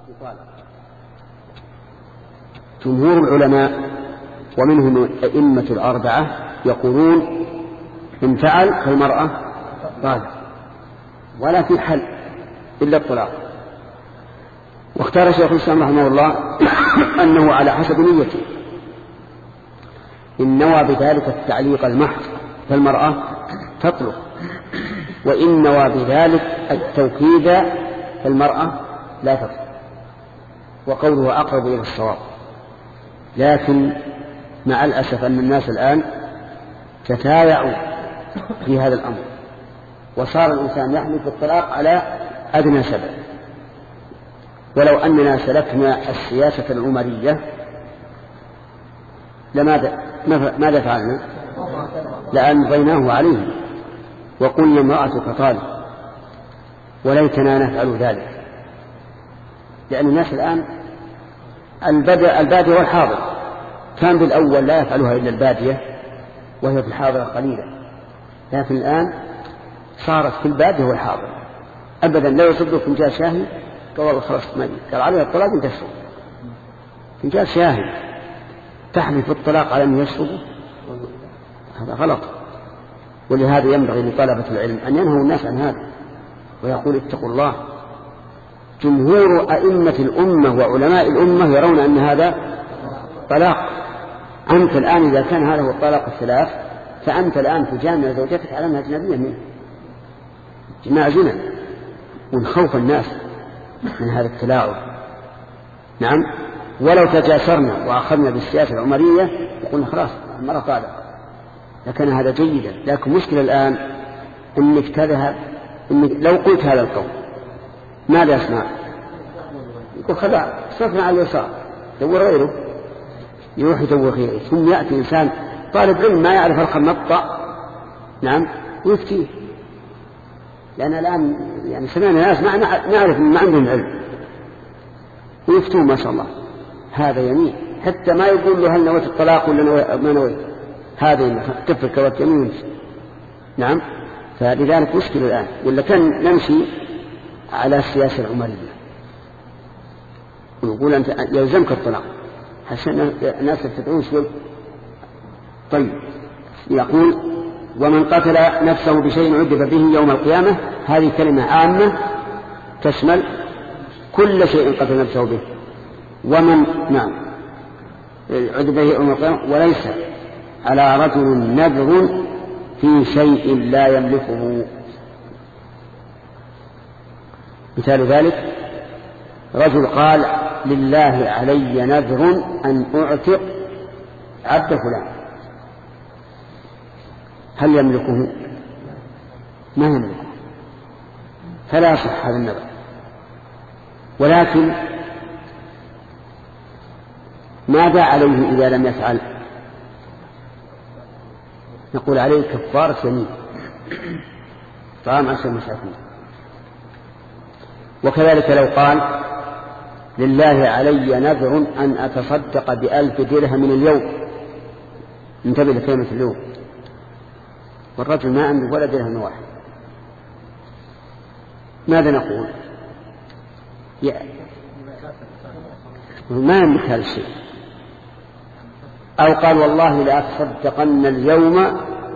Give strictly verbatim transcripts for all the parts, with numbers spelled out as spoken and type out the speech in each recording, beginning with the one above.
طالق. جمهور العلماء ومنهم الأئمة الأربعة يقولون إن فعل فالمرأة طالق ولا في حل إلا الطلاق. واختار شيخ الإسلام رحمه الله أنه على حسب نيته، إن نوى بذلك التعليق المحض فالمرأة تطلق، وإن نوى بذلك التوكيد فالمرأة لا تطلق، وقوله أقرب إلى الصواب. لكن مع الأسف أن الناس الآن تتايعوا في هذا الأمر، وصار الإنسان يحمل في الطلاق على أدنى سبب. ولو أننا سلكنا السياسة العمرية لماذا ماذا فعلنا؟ لأمضيناه عليه وقلنا امرأتك طالق، وليتنا نفعل ذلك. لأن الناس الآن البادية والحاضر، كان بالأول لا يفعلها إلا البادية وهي في الحاضر قليلا، لكن الآن صارت في البادية والحاضر أبدا لا يصدق فنجان شاهي قال والله خلاص ميت، قال عليها الطلاق أن تشرب فنجان شاهي تحلف الطلاق على أن يشرب، هذا غلط. ولهذا ينبغي لطلبة العلم أن ينهوا الناس عن هذا ويقول اتقوا الله. جمهور أئمة الأمة وعلماء الأمة يرون أن هذا طلاق. أنت الآن إذا كان هذا هو الطلاق الثلاث فأنت الآن تجامع زوجتك على أنها أجنبية منه، جماع زنا، ونخوف الناس من هذا التلاعب. نعم، ولو تجاسرنا وأخذنا بالسياسة العمرية وقلنا خلاص المرأة طالق لكان هذا جيدا. لكن مشكلة الآن أنك تذهب إنك لو قلت هذا القول ماذا يصنع؟ يقول خلاص صفنا على اليسار دور غيره، يروح يدور غيره، ثم يأتي إنسان طالب علم ما يعرف الخمطة نعم ويفتيه. لأن الآن يعني سمعنا ناس ما نعرف ما عندهم علم ويفتوه ما شاء الله. هذا يمين حتى ما يقول له هل نويت الطلاق ولا ما نويت، هذا كفر كوات يمين. نعم، فلذلك مشكلة الآن، ولا كان نمشي على السياسة العمرية ونقول أنت يلزمك الطلاق حسنا الناس تدعون شوي. طيب، يقول ومن قتل نفسه بشيء عذب به يوم القيامة، هذه كلمة عامة تشمل كل شيء قتل نفسه به. ومن نعم عذب به يوم القيامة، وليس على رجل نذر في شيء لا يملكه. مثال ذلك رجل قال لله علي نذر أن أعتق عبد فلان، هل يملكه؟ ما يملكه، فلا يصح هذا النذر. ولكن ماذا عليه إذا لم يفعل؟ نقول عليه كفارة يمين، طعام عشر مساكين. وكذلك لو قال لله علي نذر أن أتصدق بألف درهم من اليوم، انتبه لكلمة اليوم، والرجل ما عنده ولا درهم واحد، ماذا نقول؟ ما يملك هذا الشيء. أو قال والله لا أتصدقن اليوم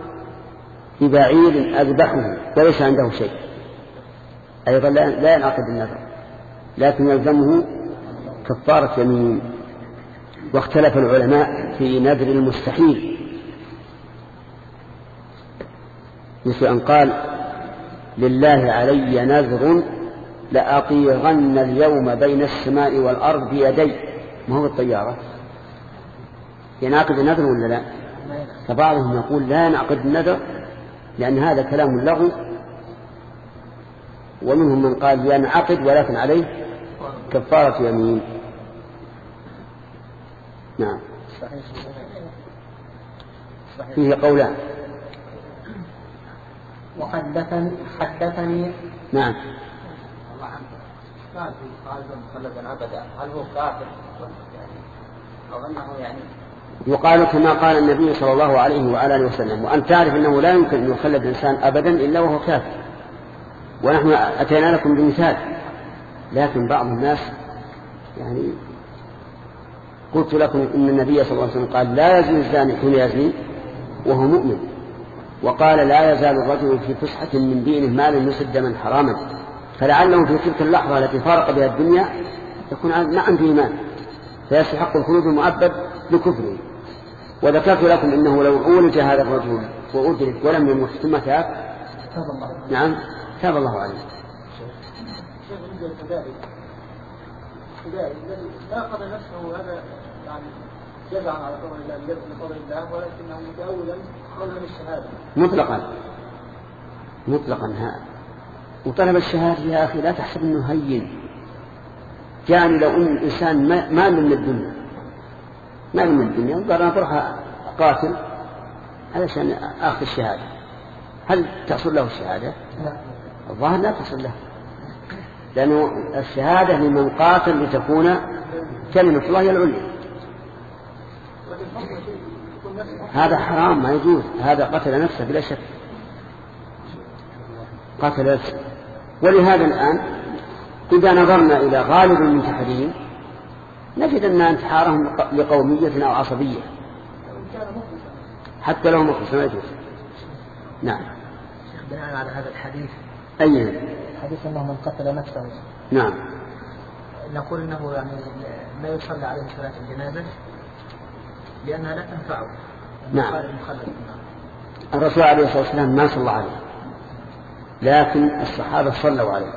ببعير أذبحه وليس عنده شيء، أيضا لا ينعقد النذر، لكن يلزمه كفارة يمين. واختلف العلماء في نذر المستحيل، مثل أن قال لله علي نذر لأطيرن اليوم بين السماء والأرض بيدي، ما هو الطيارة، ينعقد النذر ولا لا؟ فبعضهم يقول لا ينعقد النذر لأن هذا كلام لغو، ومنهم من قال ينعقد ولكن عليه كفارة يمين. نعم، فيه قولان. وحدثني حدثني نعم قال في قال مخلدا أبدا، هل هو كافر أو أنه يعني يقال كما قال النبي صلى الله عليه وعلى اله وسلم، وأن تعرف أنه لا يمكن أن يخلد الإنسان أبدا إلا وهو كافر. ونحن أتينا لكم بمثال، لكن بعض الناس يعني قلت لكم إن النبي صلى الله عليه وسلم قال لا يزني الزاني حين يزني وهو مؤمن، وقال لا يزال الرجل في فسحة من دينه ما لم يسد من حراما، فلعله في تلك اللحظة التي فارق بها الدنيا يكون ما عنده إيمان فيستحق الخلود المؤبد لكفره. وذكرت لكم إنه لو عولج هذا الرجل وأدرك ولم يمت ثم تاب نعم تاب الله عليه. لا قضى نفسه هذا يعني جزعا على قضاء الله لقضاء الله، ولكنه متأولا قولا الشهادة مطلقا مطلقا ها. وطلب الشهادة يا أخي لا تحسب أنه هين، يعني لو أن الإنسان ما من الدنيا ما من الدنيا وقال أنا بروح قاتل علشان آخذ الشهادة، هل تحصل له الشهادة؟ الظاهر لا تحصل له، لأنه الشهادة لمن قاتل لتكون كلمة الله هي العليا. هذا حرام ما يجوز، هذا قتل نفسه بلا شك، قتل نفسه. ولهذا الآن إذا نظرنا إلى غالب المنتحرين نجد أن انتحارهم لقومية أو عصبية حتى لو مخلص ما يجوز. نعم. شيخ بناء على هذا الحديث أي حديث أنه من قتل نفسه نعم نقول أنه يعني لا يصلى عليه صلاة الجنازة لأنها لا تنفعه. نعم. الرسول عليه الصلاة والسلام ما صلى عليه، لكن الصحابة صلوا عليه،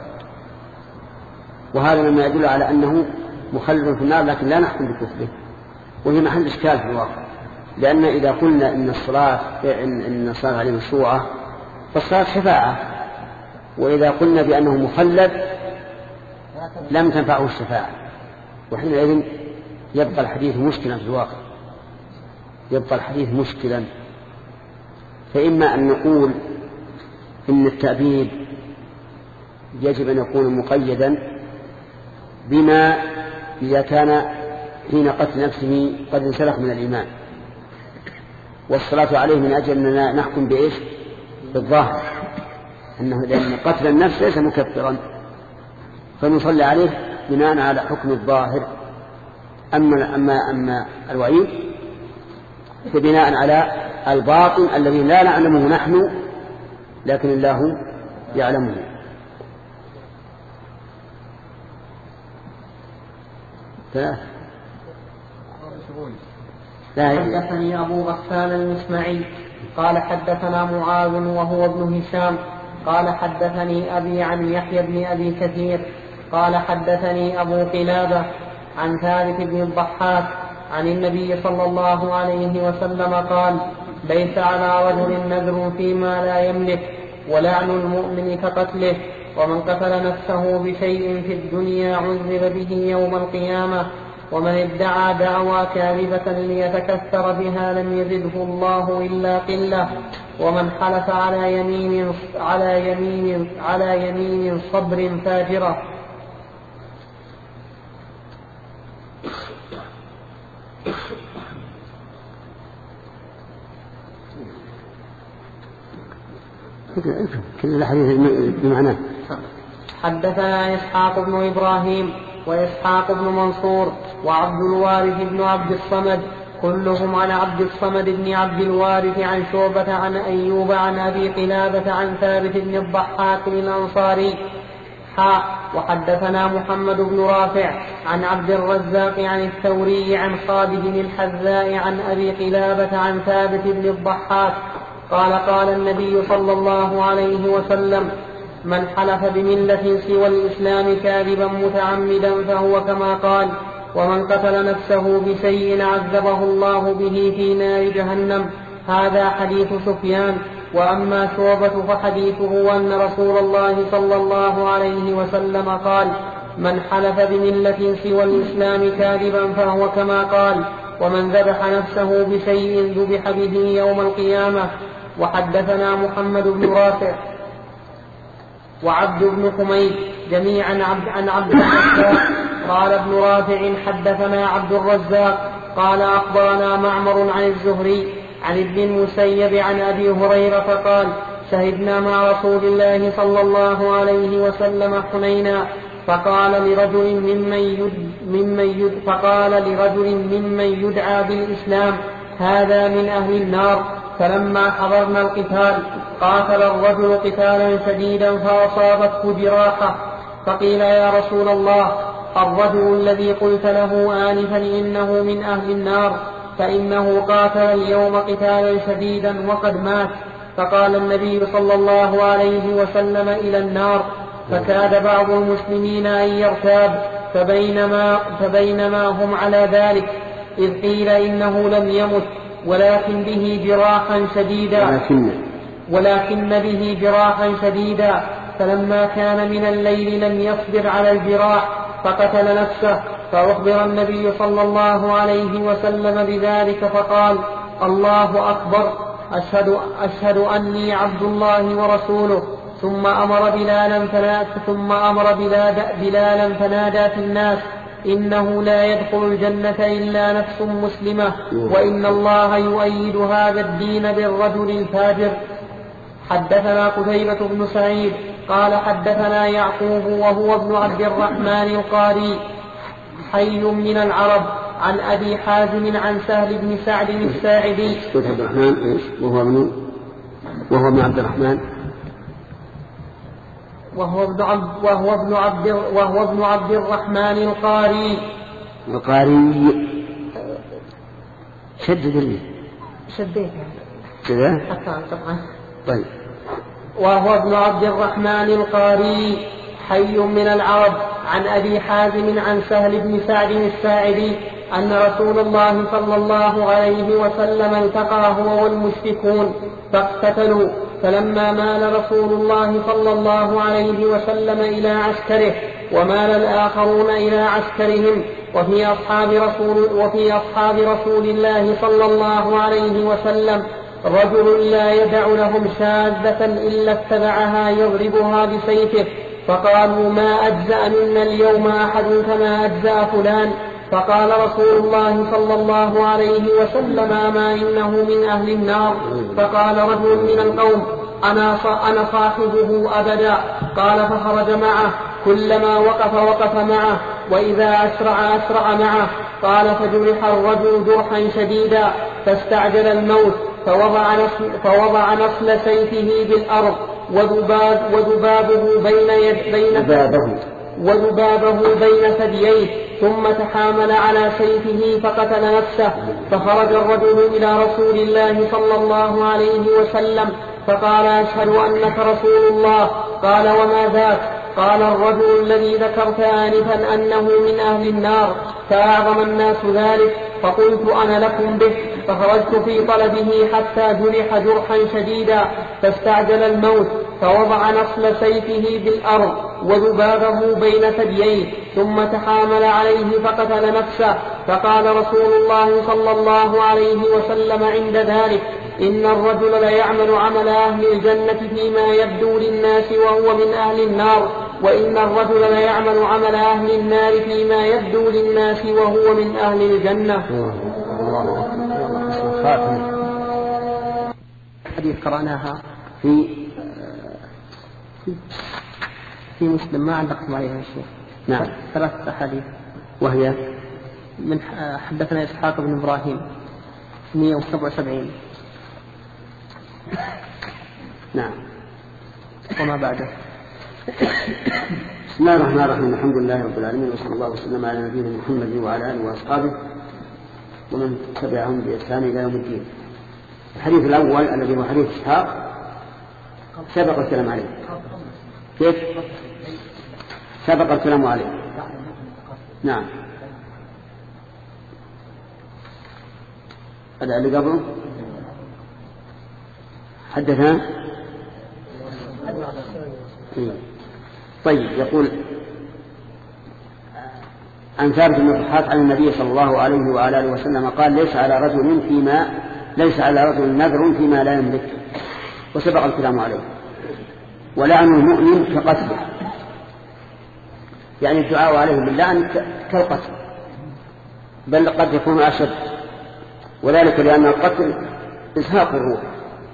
وهذا مما يدل على أنه مخلد في النار، لكن لا نحكم بكفره، وهي محل إشكال في الواقع. لأن إذا قلنا إن الصلاة إن الصلاة عليه مشروعة فالصلاة شفاعة، وإذا قلنا بأنه مخلد لم تنفعه الشفاعة، وحينئذ يبقى الحديث مشكلا في الواقع، يبقى الحديث مشكلا. فإما أن نقول إن التأبيد يجب أن يكون مقيدا بما إذا كان حين قتل نفسه قد انسلخ من الإيمان، والصلاة عليه من أجل أننا نحكم بإيش؟ بالظاهر، أنه لأن قتل النفس ليس مكفرا فنصلي عليه بناء على حكم الظاهر. أما, أما, أما الوعيد فبناء على الباطن الذي لا نعلمه نحن لكن الله يعلمه. ثلاث. حدثني أبو غسان المسمعي قال حدثنا معاذ وهو ابن هشام قال حدثني أبي عن يحيى بن أبي كثير قال حدثني أبو قلابة عن ثابت بن الضحاك عن النبي صلى الله عليه وسلم قال ليس على رجل نذر فيما لا يملك ولعن المؤمن كقتله، ومن قتل نفسه بشيء في الدنيا عذب به يوم القيامة، ومن ادعى دعوى كاذبة ليتكثر بها لم يزده الله إلا قلة، ومن حلف على يمين على يمين على يمين صبر فاجرة. كل الحديث بمعناه. حدثنا إسحاق بن إبراهيم وإسحاق بن منصور وعبد الوارث بن عبد الصمد كلهم عن عبد الصمد بن عبد الوارث عن شعبة عن أيوب عن أبي قلابة عن ثابت بن الضحاك الأنصاري. حاء وحدثنا محمد بن رافع عن عبد الرزاق عن الثوري عن خالد الحذاء عن أبي قلابة عن ثابت بن الضحاك قال قال النبي صلى الله عليه وسلم من حلف بملة سوى الإسلام كاذبا متعمدا فهو كما قال، ومن قتل نفسه بشيء عذبه الله به في نار جهنم. هذا حديث سفيان. وأما شعبة فحديثه أن رسول الله صلى الله عليه وسلم قال من حلف بملة سوى الإسلام كاذبا فهو كما قال، ومن ذبح نفسه بشيء ذبح به يوم القيامة. وحدثنا محمد بن رافع وعبد بن حميد جميعا عبد عن عبد الرزاق. قال ابن رافع حدثنا عبد الرزاق قال أخبرنا معمر عن الزهري عن ابن المسيب عن أبي هريرة قال شهدنا مع رسول الله صلى الله عليه وسلم حنينا فقال لرجل ممن يد ممن يد فقال لرجل ممن يدعى بالإسلام هذا من أهل النار. فلما حضرنا القتال قاتل الرجل قتالا شديدا فأصابته جراحة، فقيل يا رسول الله الرجل الذي قلت له آنفا إنه من أهل النار فإنه قاتل اليوم قتالا شديدا وقد مات. فقال النبي صلى الله عليه وسلم إلى النار. فكاد بعض المسلمين أن يرتاب، فبينما, فبينما هم على ذلك إذ قيل إنه لم يمت ولكن به جراحا شديدا ولكن, ولكن به جراحا شديدا فلما كان من الليل لم يصبر على الجراح فقتل نفسه. فأخبر النبي صلى الله عليه وسلم بذلك فقال الله أكبر أشهد, أشهد أني عبد الله ورسوله. ثم أمر بلالا فنادى, ثم أمر بلالا فنادى في الناس إنه لا يدخل الجنة إلا نفس مسلمة وإن الله يؤيد هذا الدين بالرجل الفاجر. حدثنا قتيبة بن سعيد قال حدثنا يعقوب وهو ابن عبد الرحمن القاري حي من العرب عن أبي حازم عن سهل بن سعد الساعدي عبد الرحمن وهو ابن وهو ابن عبد الرحمن وهو ابن عبد وهو ابن عبد وهو ابن عبد الرحمن القاري القاري شدد لي شديت كذا طبعا. طيب. وهو ابن عبد الرحمن القاري حي من العرب عن أبي حازم عن سهل بن سعد الساعدي أن رسول الله صلى الله عليه وسلم التقى هو والمشركون فاقتتلوا. فلما مال رسول الله صلى الله عليه وسلم إلى عسكره ومال الآخرون إلى عسكرهم وفي أصحاب رسول, وفي أصحاب رسول الله صلى الله عليه وسلم رجل لا يدع لهم شاذة إلا اتبعها يضربها بسيفه. فقالوا ما أجزأ منا اليوم أحد كما أجزأ فلان. فقال رسول الله صلى الله عليه وسلم أما إنه من أهل النار. فقال رجل من القوم أنا أنا صاحبه أبدا. قال فخرج معه كلما وقف وقف معه وإذا أسرع أسرع معه. قال فجرح الرجل جرحا شديدا فاستعجل الموت فوضع نصل, فوضع نصل سيفه بالأرض وذباب وذبابه بين يد بين وذبابه بين ثدييه ثم تحامل على سيفه فقتل نفسه. فخرج الرجل إلى رسول الله صلى الله عليه وسلم فقال أشهد أنك رسول الله. قال وما ذاك؟ قال الرجل الذي ذكرت آنفا أنه من أهل النار. فأعظم الناس ذلك فقلت أنا لكم به. فخرجت في طلبه حتى جرح جرحا شديدا فاستعجل الموت فوضع نصل سيفه بالأرض وذبابه بين ثدييه ثم تحامل عليه فقتل نفسه. فقال رسول الله صلى الله عليه وسلم عند ذلك إن الرجل ليعمل عمل أهل الجنة فيما يبدو للناس وهو من أهل النار وإن الرجل ليعمل عمل أهل النار فيما يبدو للناس وهو من أهل الجنة. حديث قرأناها في في مسلم ما علقتم عليها يا شيخ. نعم. ثلاثة أحاديث وهي من حدثنا إسحاق بن إبراهيم مئة وسبعة وسبعين. نعم. وما بعده. بسم الله الرحمن الرحيم الحمد لله رب العالمين وصلى الله وسلم على نبينا محمد وعلى آله وأصحابه ومن تبعهم بإحسان إلى يوم الدين. الحديث الأول الذي هو حديث إسحاق سبق الكلام عليه. كيف؟ سبق الكلام عليه. نعم. هذا اللي قبله حدثنا. طيب. يقول عن ثابت بن الضحاك عن النبي صلى الله عليه وعلى آله وسلم قال ليس على رجل فيما ليس على رجل نذر فيما لا يملك وسبق الكلام عليه. ولعن المؤمن كقتله يعني الدعاء عليه باللعن كالقتل بل قد يكون أشد وذلك لأن القتل إزهاق الروح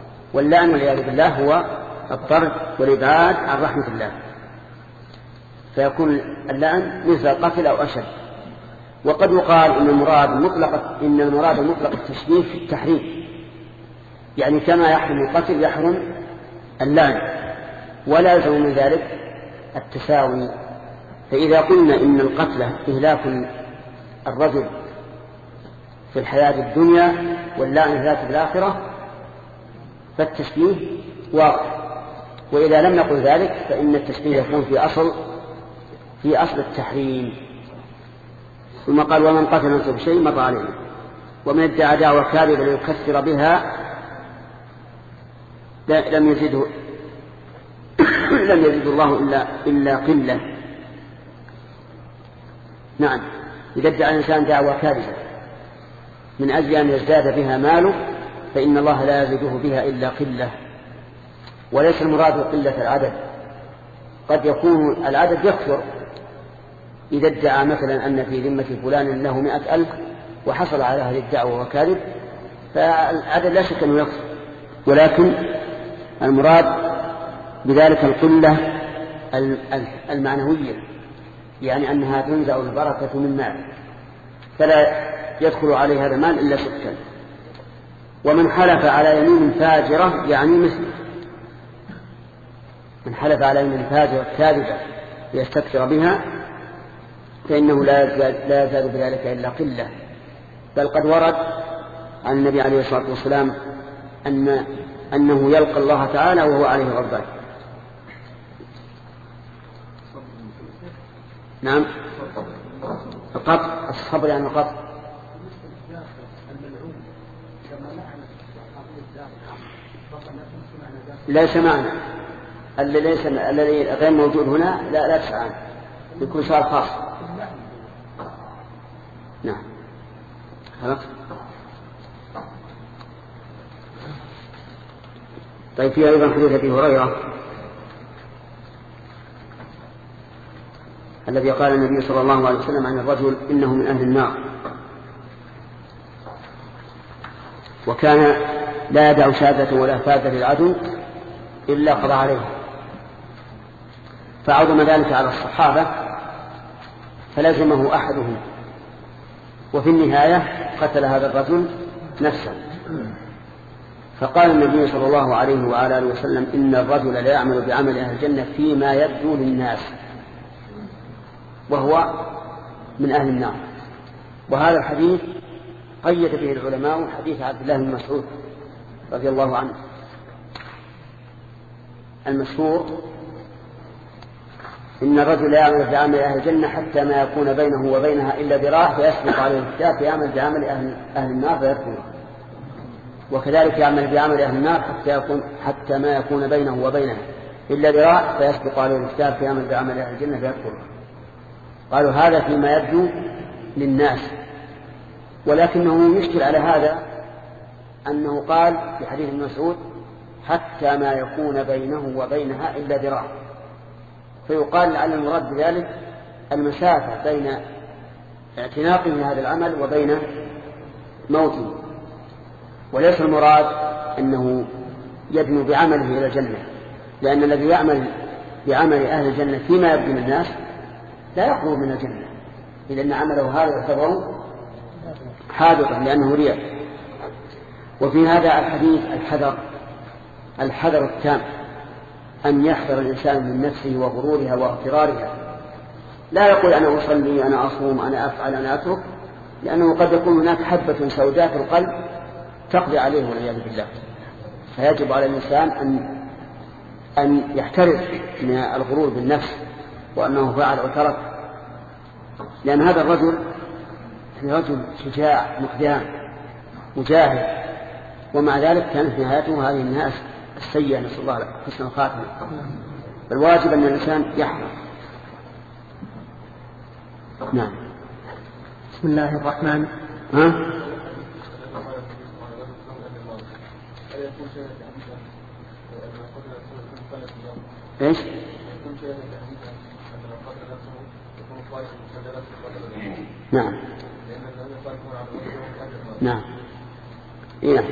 واللعن والعياذ بالله هو الطرد والإبعاد عن رحمة الله. فيكون اللعن مثل القتل أو أشد. وقد يقال إن المراد مطلق إن المراد مطلق التشبيه في التحريم، يعني كما يحرم القتل يحرم اللعن، ولا يلزم من ذلك التساوي. فإذا قلنا إن القتل إهلاك الرجل في الحياة الدنيا واللعن إهلاك في الآخرة فالتشبيه واضح. وإذا لم نقل ذلك فإن التشبيه يكون في أصل في أصل التحريم. ثم قال ومن قتل نفسه بشيء مر عليه ومن ادعى دعوى كاذبة ليكفر بها لم يزده لم يزد الله إلا, إلا قلة. نعم، إذا ادعى الإنسان دعوى كاذبة من أجل أن يزداد بها ماله فإن الله لا يزده بها إلا قلة. وليس المراد قلة العدد، قد يكون العدد يكثر. إذا ادعى مثلا أن في ذمة فلان له مئة ألف وحصل على هذه الدعوة وكاذب فالعدد لا شك أنه يكثر، ولكن المراد بذلك القلة المعنوية، يعني أنها تنزع البركة من مال فلا يدخل عليه هذا المال إلا سكا. ومن حلف على يمين فاجرة يعني مثل من حلف على يمين فاجرة كاذبة ليستكثر بها فإنه لا يزال, لا يزال بذلك إلا قلة. بل قد ورد عن النبي عليه الصلاة والسلام أن أنه يلقى الله تعالى وهو عليه غضبان. نعم، القطع الصبر يعني القطع. ليس معنى الذي ليس الذي غير موجود هنا لا لا تسعى يكون صار خاص. نعم خلاص. طيب في أيضا حديث أبي هريرة الذي قال النبي صلى الله عليه وسلم عن الرجل إنه من أهل النار، وكان لا يدع شاذة ولا فاذة للعدو إلا قضى عليه، فعظم ذلك على الصحابة فلزمه أحدهم، وفي النهاية قتل هذا الرجل نفسه. فقال النبي صلى الله عليه وعلى آله وسلم إن الرجل لا يعمل بعمل أهل الجنة فيما يبدو للناس وهو من أهل النار. وهذا الحديث قيد به العلماء حديث عبد الله بن مسعود رضي الله عنه المشهور إن الرجل لا يعمل بعمل أهل الجنة حتى ما يكون بينه وبينها إلا ذراع فيسبق عليه الكتاب فيعمل بعمل أهل, أهل النار فيدخلها، وكذلك يعمل بعمل أهل النار حتى يكون حتى ما يكون بينه وبينها إلا ذراع فيسبق عليه الكتاب فيعمل بعمل أهل الجنة فيدخلها. قالوا هذا فيما يبدو للناس، ولكنه يشكل على هذا أنه قال في حديث ابن مسعود حتى ما يكون بينه وبينها إلا ذراع، فيقال لعل المراد بذلك المسافة بين اعتناقه لهذا العمل وبين موته، وليس المراد أنه يدنو بعمله إلى الجنة، لأن الذي يعمل بعمل أهل الجنة فيما يبدو للناس لا يخرج من الجنة، لأن عمله هذا يعتبر حادثا لأنه رياء. وفي هذا الحديث الحذر الحذر التام أن يحذر الإنسان من نفسه وغرورها واغترارها، لا يقول أنا أصلي أنا أصوم أنا أفعل أنا أترك، لأنه قد يكون هناك حبة سوداء في القلب تقضي عليه والعياذ بالله. فيجب على الإنسان أن أن يحترز من الغرور بالنفس وأنه فعل وترك، لأن هذا الرجل رجل شجاع مقدام مجاهد، ومع ذلك كانت نهايته هذه الناس السيئة نسأل الله حسن الخاتمة. فالواجب أن الإنسان يحذر. نعم. بسم الله الرحمن ها؟ ايش؟ نعم نعم إيه.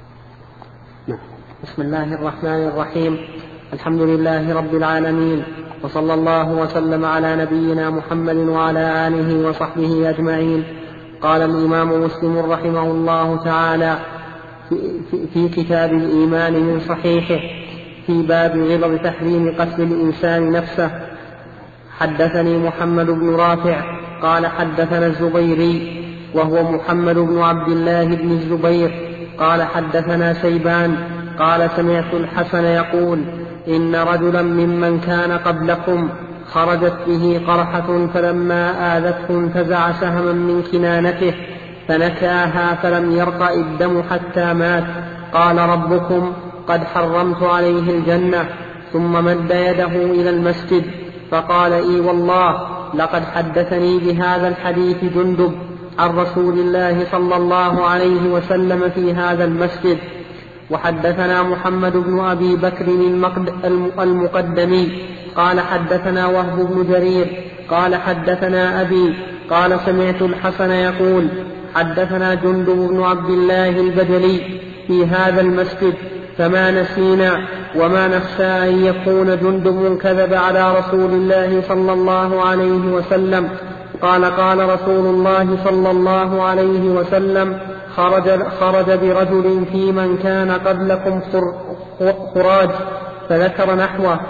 نعم. بسم الله الرحمن الرحيم. الحمد لله رب العالمين، وصلى الله وسلم على نبينا محمد وعلى آله وصحبه أجمعين. قال الإمام مسلم رحمه الله تعالى في, في, في كتاب الإيمان من صحيحه في باب غلظ تحريم قتل الإنسان نفسه: حدثني محمد بن رافع قال حدثنا الزبيري وهو محمد بن عبد الله بن الزبير قال حدثنا شيبان قال سمعت الحسن يقول: إن رجلا ممن كان قبلكم خرجت به قرحة فلما آذته انتزع سهما من كنانته فنكاها فلم يرقى الدم حتى مات. قال: ربكم قد حرمت عليه الجنة. ثم مد يده إلى المسجد فقال: إي والله لقد حدثني بهذا الحديث جندب عن رسول الله صلى الله عليه وسلم في هذا المسجد. وحدثنا محمد بن أبي بكر المقدمي قال حدثنا وهب بن جرير قال حدثنا أبي قال سمعت الحسن يقول: حدثنا جندب بن عبد الله البجلي في هذا المسجد، فما نسينا وما نخشى أن يكون جندب كذب على رسول الله صلى الله عليه وسلم. قال: قال رسول الله صلى الله عليه وسلم: خرج, خرج برجل في من كان قبلكم خراج، فذكر نحوه.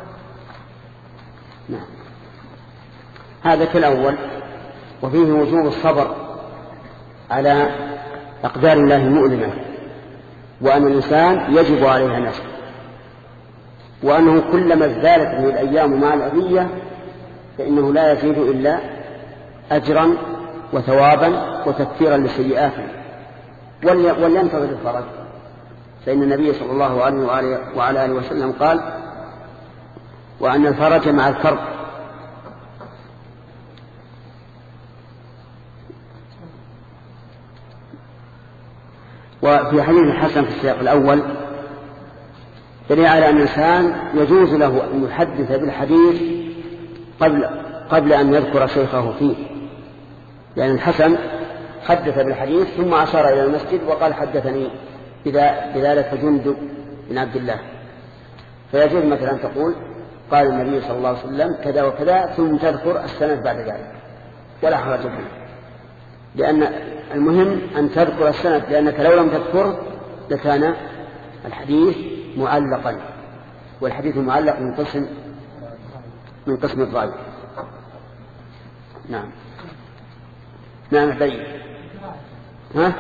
نعم. هذا كالأول، وفيه وجوب الصبر على أقدار الله المؤلمة، وأن الإنسان يجب عليها نفسه، وأنه كلما ازدادت به الأيام مع الأذية فإنه لا يزيد إلا أجرا وثوابا وتكفيرا لسيئاته، ولينتظر الفرج. فإن النبي صلى الله عليه وعلى آله وسلم قال: وأن الفرج مع الكرب. وفي حديث الحسن في السياق الأول دليل على أن الإنسان يجوز له أن يحدث بالحديث قبل قبل أن يذكر شيخه فيه، لأن الحسن حدث بالحديث ثم أشار إلى المسجد وقال: حدثني بذلك جندب بن عبد الله. فيجوز مثلا أن تقول: قال النبي صلى الله عليه وسلم كذا وكذا، ثم تذكر السند بعد ذلك، ولا حرج فيه، لأن المهم أن تذكر السند، لأنك لو لم تذكره لكان الحديث معلقا، والحديث المعلق من قسم من قسم الضعيف. نعم. نعم طيب. ها؟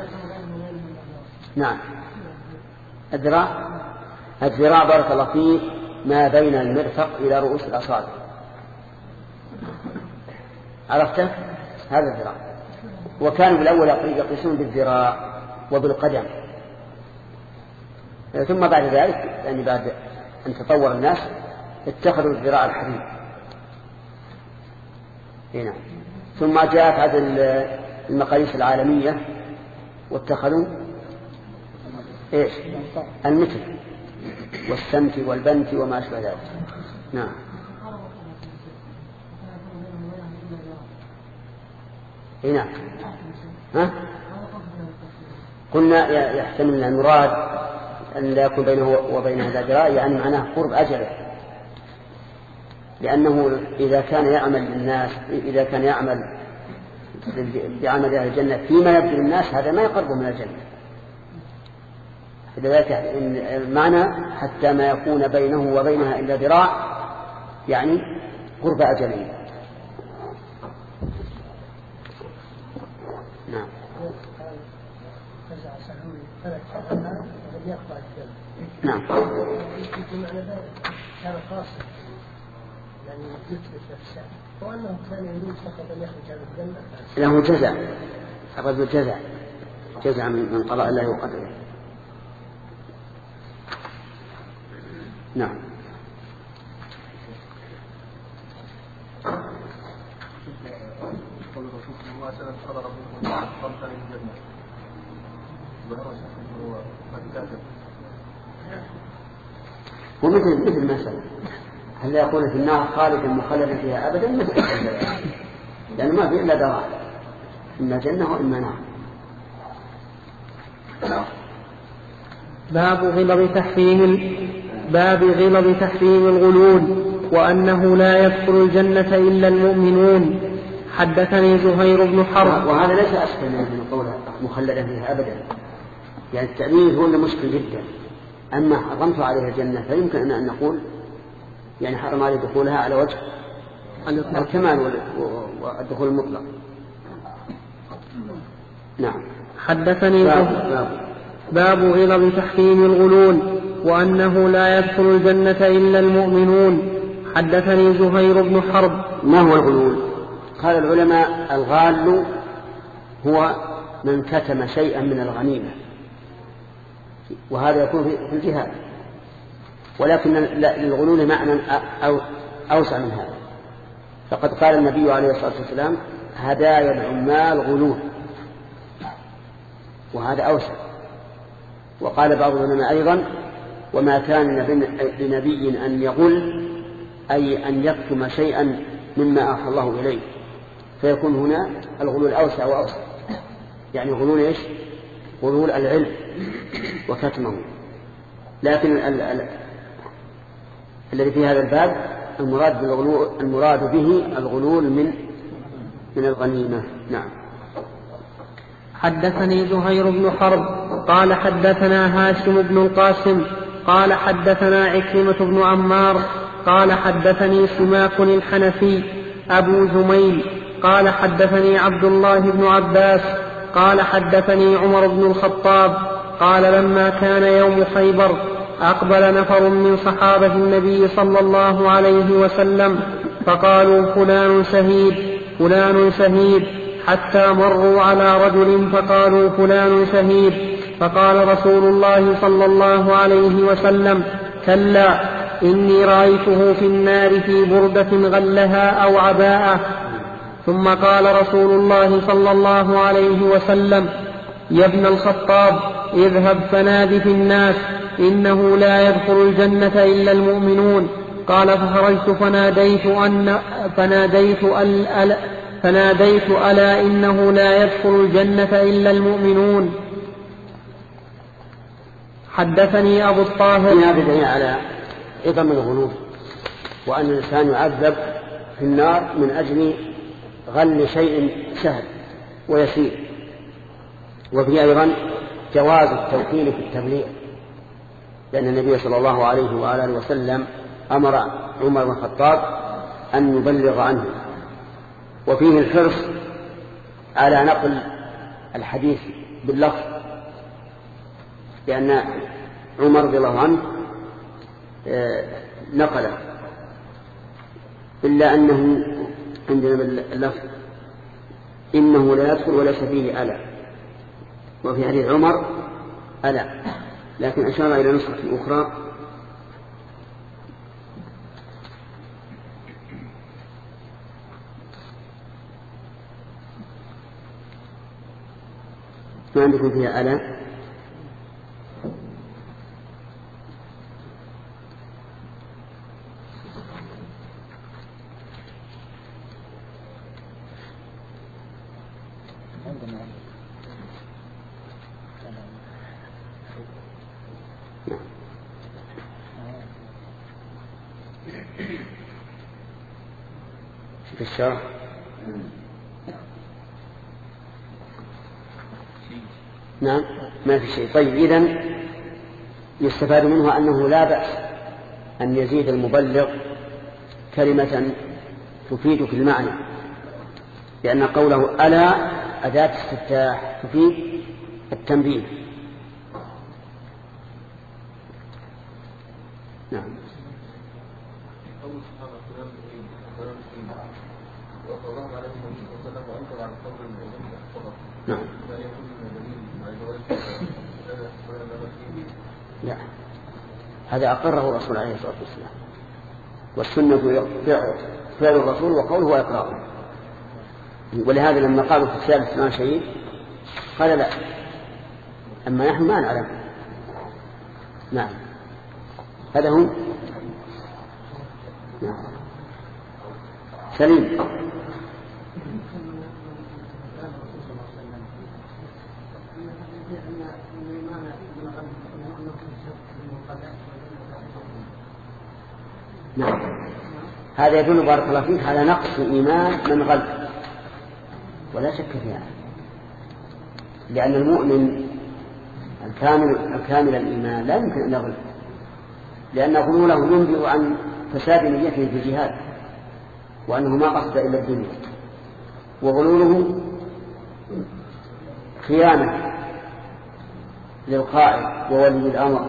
نعم. الذراع الذراع بارك الله فيه ما بين المرفق إلى رؤوس الأصابع، عرفته؟ هذا الذراع. وكانوا بالأول يقيسون بالذراع وبالقدم، ثم بعد ذلك يعني بعد أن تطور الناس اتخذوا الذراع الحديد. هنا ثم جاءت هذه المقاييس العالمية واتخذوا ايش؟ المتر والسنت والبنت وما أشبه ذلك. نعم. هنا ها؟ قلنا يحتمل أن المراد أن لا يكون بينه وبينها ذراع، يعني معناه قرب أجله، لأنه إذا كان يعمل للناس إذا كان يعمل بعمل أهل الجنة فيما يبدو للناس هذا ما يقرب من الجنة. لذلك المعنى حتى ما يكون بينه وبينها إلا ذراع، يعني قرب أجله. نعم. نعم. وأنه كان يريد فقط أن يخرج من الجنة. له جزع، الرجل جزع جزع من قضاء الله وقدره. نعم. ومثل مثل ما سأل هل يكون في النار خالدا مخلدا فيها أبدا؟ مثل لأنه ما في إلا دار، إما جنة وإما نار. باب غلظ تحريم باب غلظ تحريم الغلول. وأنه لا يدخل الجنة إلا المؤمنون. حدثني زهير بن حرب. وهذا ليس أسهل من قوله مخلدا فيها أبدا، يعني التأمين هو اللي مشكل جدا. أما حرمت عليها الجنة فيمكن أن نقول يعني حرم عليه دخولها على وجه الكمال والدخول المطلق. نعم. حدثني باب, باب. باب غلظ تحريم الغلول وأنه لا يدخل الجنة إلا المؤمنون. حدثني زهير بن حرب. ما هو الغلول؟ قال العلماء الغال هو من كتم شيئا من الغنيمة، وهذا يكون في الجهاد، ولكن للغلول معنى أو أوسع من هذا. فقد قال النبي عليه الصلاة والسلام هدايا العمال غلول، وهذا أوسع. وقال بعض العلماء أيضا وما كان لنبي أن يغل أي أن يكتم شيئا مما أوحى الله إليه، فيكون هنا الغلول أوسع وأوسع، يعني غلول إيش؟ غلول العلم وكتمه. لكن ال ال الذي في هذا الباب المراد بالغلول المراد به الغلول من من الغنيمة. نعم. حدثني زهير بن حرب قال حدثنا هاشم بن القاسم قال حدثنا عكرمة بن عمار قال حدثني سماك الحنفي أبو زميل قال حدثني عبد الله بن عباس قال حدثني عمر بن الخطاب قال لما كان يوم خيبر أقبل نفر من صحابة النبي صلى الله عليه وسلم فقالوا فلان شهيد فلان شهيد حتى مروا على رجل فقالوا فلان شهيد، فقال رسول الله صلى الله عليه وسلم كلا إني رأيته في النار في بردة غلها أو عباءة. ثم قال رسول الله صلى الله عليه وسلم يا ابن الخطاب اذهب فنادي في الناس إنه لا يدخل الجنة إلا المؤمنون. قال فخرجت فناديت أن فناديت أل فناديت ألا إنه لا يدخل الجنة إلا المؤمنون. حدثني أبو الطاهر. هذا دليل على عظم الغلول، وأن الإنسان يعذب في النار من أجل غل شيء سهل ويسير. وفي أيضا جواز التوكيل في التبليغ، لأن النبي صلى الله عليه وآله وسلم أمر عمر بن الخطاب أن يبلغ عنه. وفيه الحرص على نقل الحديث باللفظ، لأن عمر رضي الله عنه نقله، إلا أنه عندنا باللفظ إنه لا يدخل وليس فيه ألا، وفي حديث عمر ألا، لكن أشار إلى نسخة أخرى ما عندكم فيها ألا. في الشرح نعم ما في شيء. طيب إذن يستفاد منه أنه لا بأس أن يزيد المبلغ كلمة تفيد في المعنى، لأن قوله ألا أداة استفتاح تفيد التنبيه. نعم. نعم. لا، هذا أقره الرسول عليه الصلاة والسلام، والسنة فعل الرسول وقوله وإقراره. ولهذا لما قالوا في الثالث ما شهيد قال لا، أما نحن ما نعلم. نعم هذا هو. نعم سليم. نعم هذا يدل بارك الله فيك على نقص إيمان من غلب، ولا شك فيها، لأن المؤمن الكامل, الكامل الإيمان لا يمكن أن يغلب، لأن غلوله ينبئ عن فساد نيته في الجهاد، وأنه ما قصد إلا الدنيا، وغلوله خيانة للقائد وولي الأمر،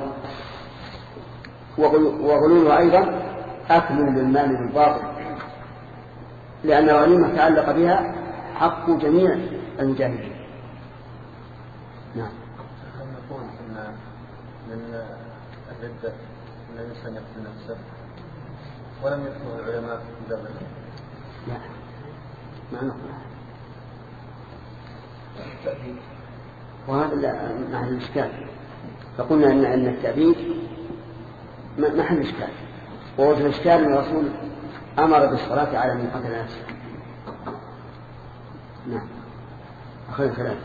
وغلوله أيضا أكل للمال بالباطل، لأن الغنيمة تعلق بها حق جميع المجاهدين. نعم. نقول إن من الردة أن الإنسان يقتل نفسه ولم يذكره العلماء في ذلك. لا ما نقول وهذا محل الإشكال، فقلنا أن أن التأبيد محل إشكال، ووجه الإشكال أن الرسول أمر بالصلاة على من قتل نفسه. نعم. أخذ الكلام.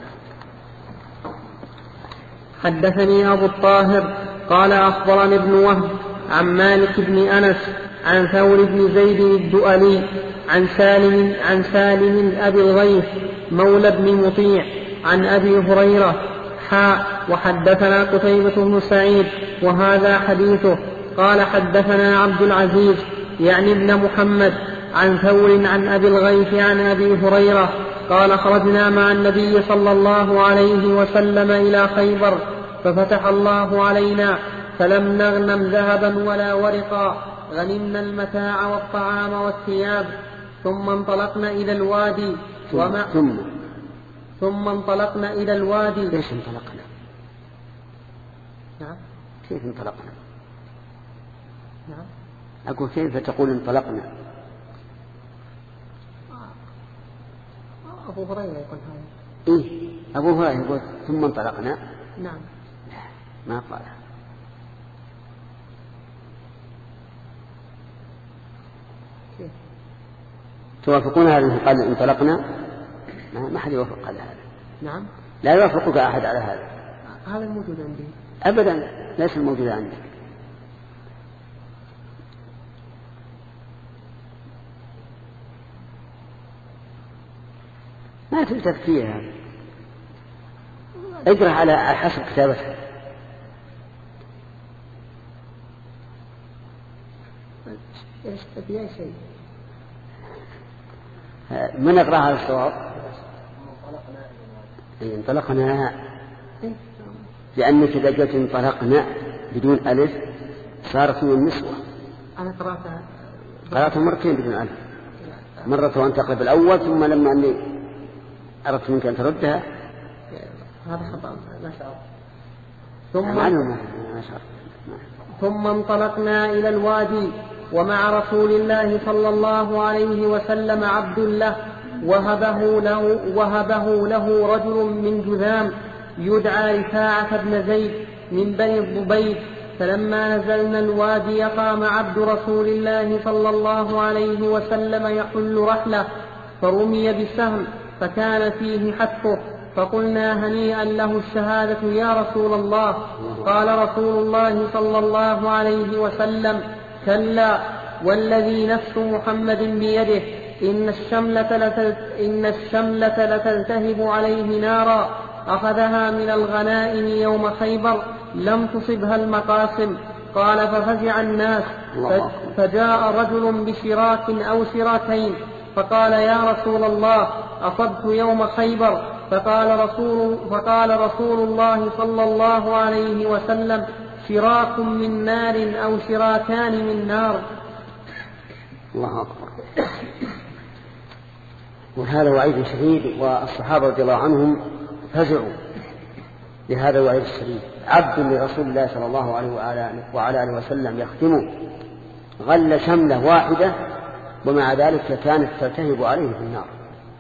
حدثني أبو الطاهر قال أخبرني ابن وهب عن مالك بن أنس عن ثور بن زيد الدؤلي عن سالم عن سالم أبي الغيث مولى بن مطيع عن أبي هريرة حاء وحدثنا قتيبة بن سعيد وهذا حديثه. قال حدثنا عبد العزيز يعني ابن محمد عن ثور عن أبي الغيث عن أبي هريرة قال خرجنا مع النبي صلى الله عليه وسلم إلى خيبر ففتح الله علينا فلم نغنم ذهبا ولا ورقا، غنمنا المتاع والطعام والثياب. ثم انطلقنا إلى الوادي وما ثم ثم انطلقنا إلى الوادي. ليش انطلقنا؟ نعم. كيف انطلقنا؟ نعم. أقول كيف تقول انطلقنا؟ أبو هريرة يقول هذا. إيه أبو هريرة يقول ثم انطلقنا. نعم. ما قال. كيف؟ توافقون هذا الذي قال انطلقنا؟ ما حد يوافق على هذا. نعم. لا يوافقك أحد على هذا. هذا الموجود عندي. أبدا ليس الموجود عندك. ما تلتفت فيها، اقرأ على حسب كتابتها. ايش في اي شيء؟ من اقرأ على الصواب؟ اي انطلقنا، لأنك إذا جئت انطلقنا بدون ألف صارت من النسوة. أنا قرأتها قرأتها مرتين بدون ألف، مرة وأن تقلب الأول، ثم لما أني أردت منك أن تردها هذا خطأ ما شاء الله. ثم ما شاء ثم انطلقنا إلى الوادي ومع رسول الله صلى الله عليه وسلم عبد له وهبه له, وهبه له رجل من جذام يدعى رفاعة بن زيد من بني الضبيب. فلما نزلنا الوادي قام عبد رسول الله صلى الله عليه وسلم يحل رحله فرمي بسهم فكان فيه حتفه، فقلنا هنيئا له الشهادة يا رسول الله. قال رسول الله صلى الله عليه وسلم كلا والذي نفس محمد بيده إن الشملة, لتلت إن الشملة لتلتهب عليه نارا أخذها من الغنائم يوم خيبر لم تصبها المقاسم. قال ففزع الناس فجاء رجل بشراك أو شراكين فقال يا رسول الله أصبت يوم خيبر. فقال رسول, فقال رسول الله صلى الله عليه وسلم شراك من نار أو شراكان من نار. الله أكبر. وهذا وعيد شديد، والصحابة رضي الله عنهم فزعوا لهذا الوعيد الشديد. عبد لرسول الله صلى الله عليه وعلى آله وسلم يختمه غل شملة واحدة ومع ذلك كانت تلتهب عليه في النار.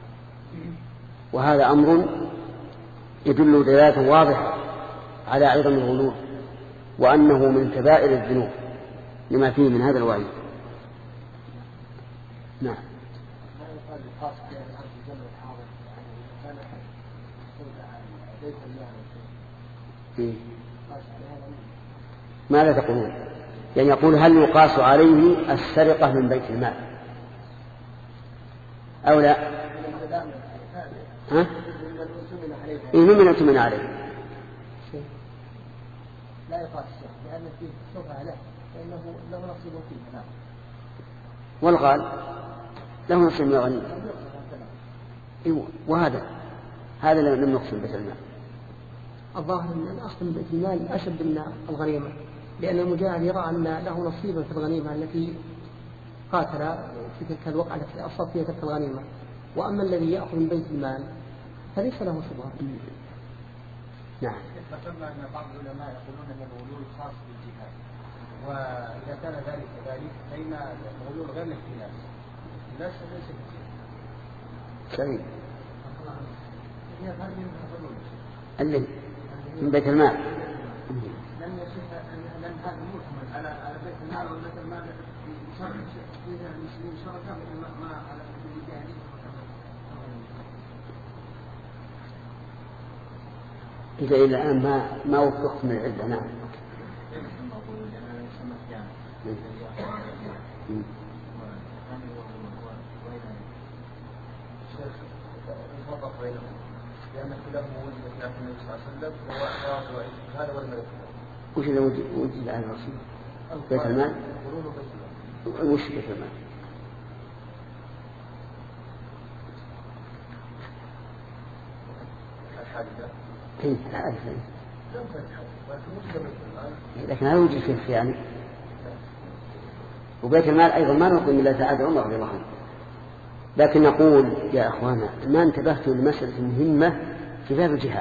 وهذا أمر يدل دلالة واضحة على عظم الغلول وأنه من كبائر الذنوب لما فيه من هذا الوعيد. نعم. ماذا تقولون؟ يعني يقول هل يقاس عليه السرقة من بيت المال أو لا؟ ها؟ إيه ممن أتمنى عليه لا يقاس لأن فيه شبهة له فإنه له نصيب فيه. نعم. والغال له نصيب من الغنيمة. إيه وهذا هذا لم نقسم بيت المال. الظاهر أن الأصل من بيت المال أشد من الغنيمة لأن المجاهد يرى أن له نصيبا في الغنيمة التي قاتل في تلك الوقعة التي أصاب فيها تلك الغنيمة، وأما الذي يأخذ من بيت المال فليس له شبهة. نعم. ذكرنا أن بعض العلماء يقولون أن الغلول خاص بالجهاد، وإذا كان ذلك كذلك فإن الغلول غير الاختلاف لا ليس سعيد اللي من بيت المال لم يصح لم هذا محمل على على بيت المال وبيت المال شرط فيها المسلمين شركاء ما على الجاهلية. إذا إلى الآن ما ما وفقت من العدة. نعم. لأن كلهم وجد في النبي صلى الله عليه وسلم وهو أحراف هذا والملك. وش إذا وجد على الرسول؟ بيت المال؟ وش بيت المال؟ الحادثة. إيه الحادثة. لكن هذا وجد فيه يعني. وبيت المال أيضا ما نقول إلا سعادة عمر رضي الله عنه. لكن نقول يا أخوانا ما انتبهتوا لمسألة مهمة في باب الجهاد.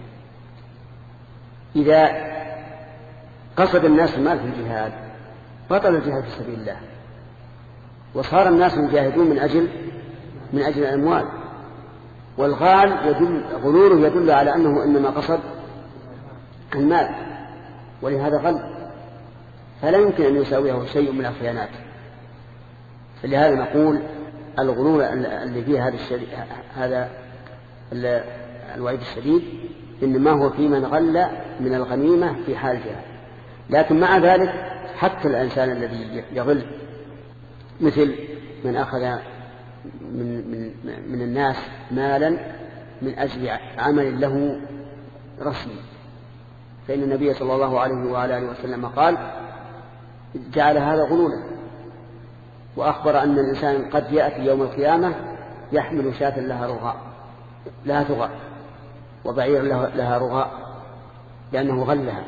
إذا قصد الناس المال في الجهاد بطل الجهاد في سبيل الله، وصار الناس يجاهدون من أجل من أجل الأموال، والغال يدل غلوله يدل على أنه إنما قصد المال، ولهذا غل، فلا يمكن أن يساويه شيء من الخيانات. فلهذا نقول الغلول اللي فيه هذا الشديد هذا الوعيد الشديد إنما هو في من غل من الغنيمة في حال جهاد. لكن مع ذلك حتى الإنسان الذي يغل مثل من أخذ من, من, من الناس مالا من أجل عمل له رسمي، فإن النبي صلى الله عليه وآله وسلم قال جعل هذا غلولا، وأخبر أن الإنسان قد يأتي يوم القيامة يحمل شاة لها رغاء لها ثغاء وبعير لها رغاء لأنه غلها.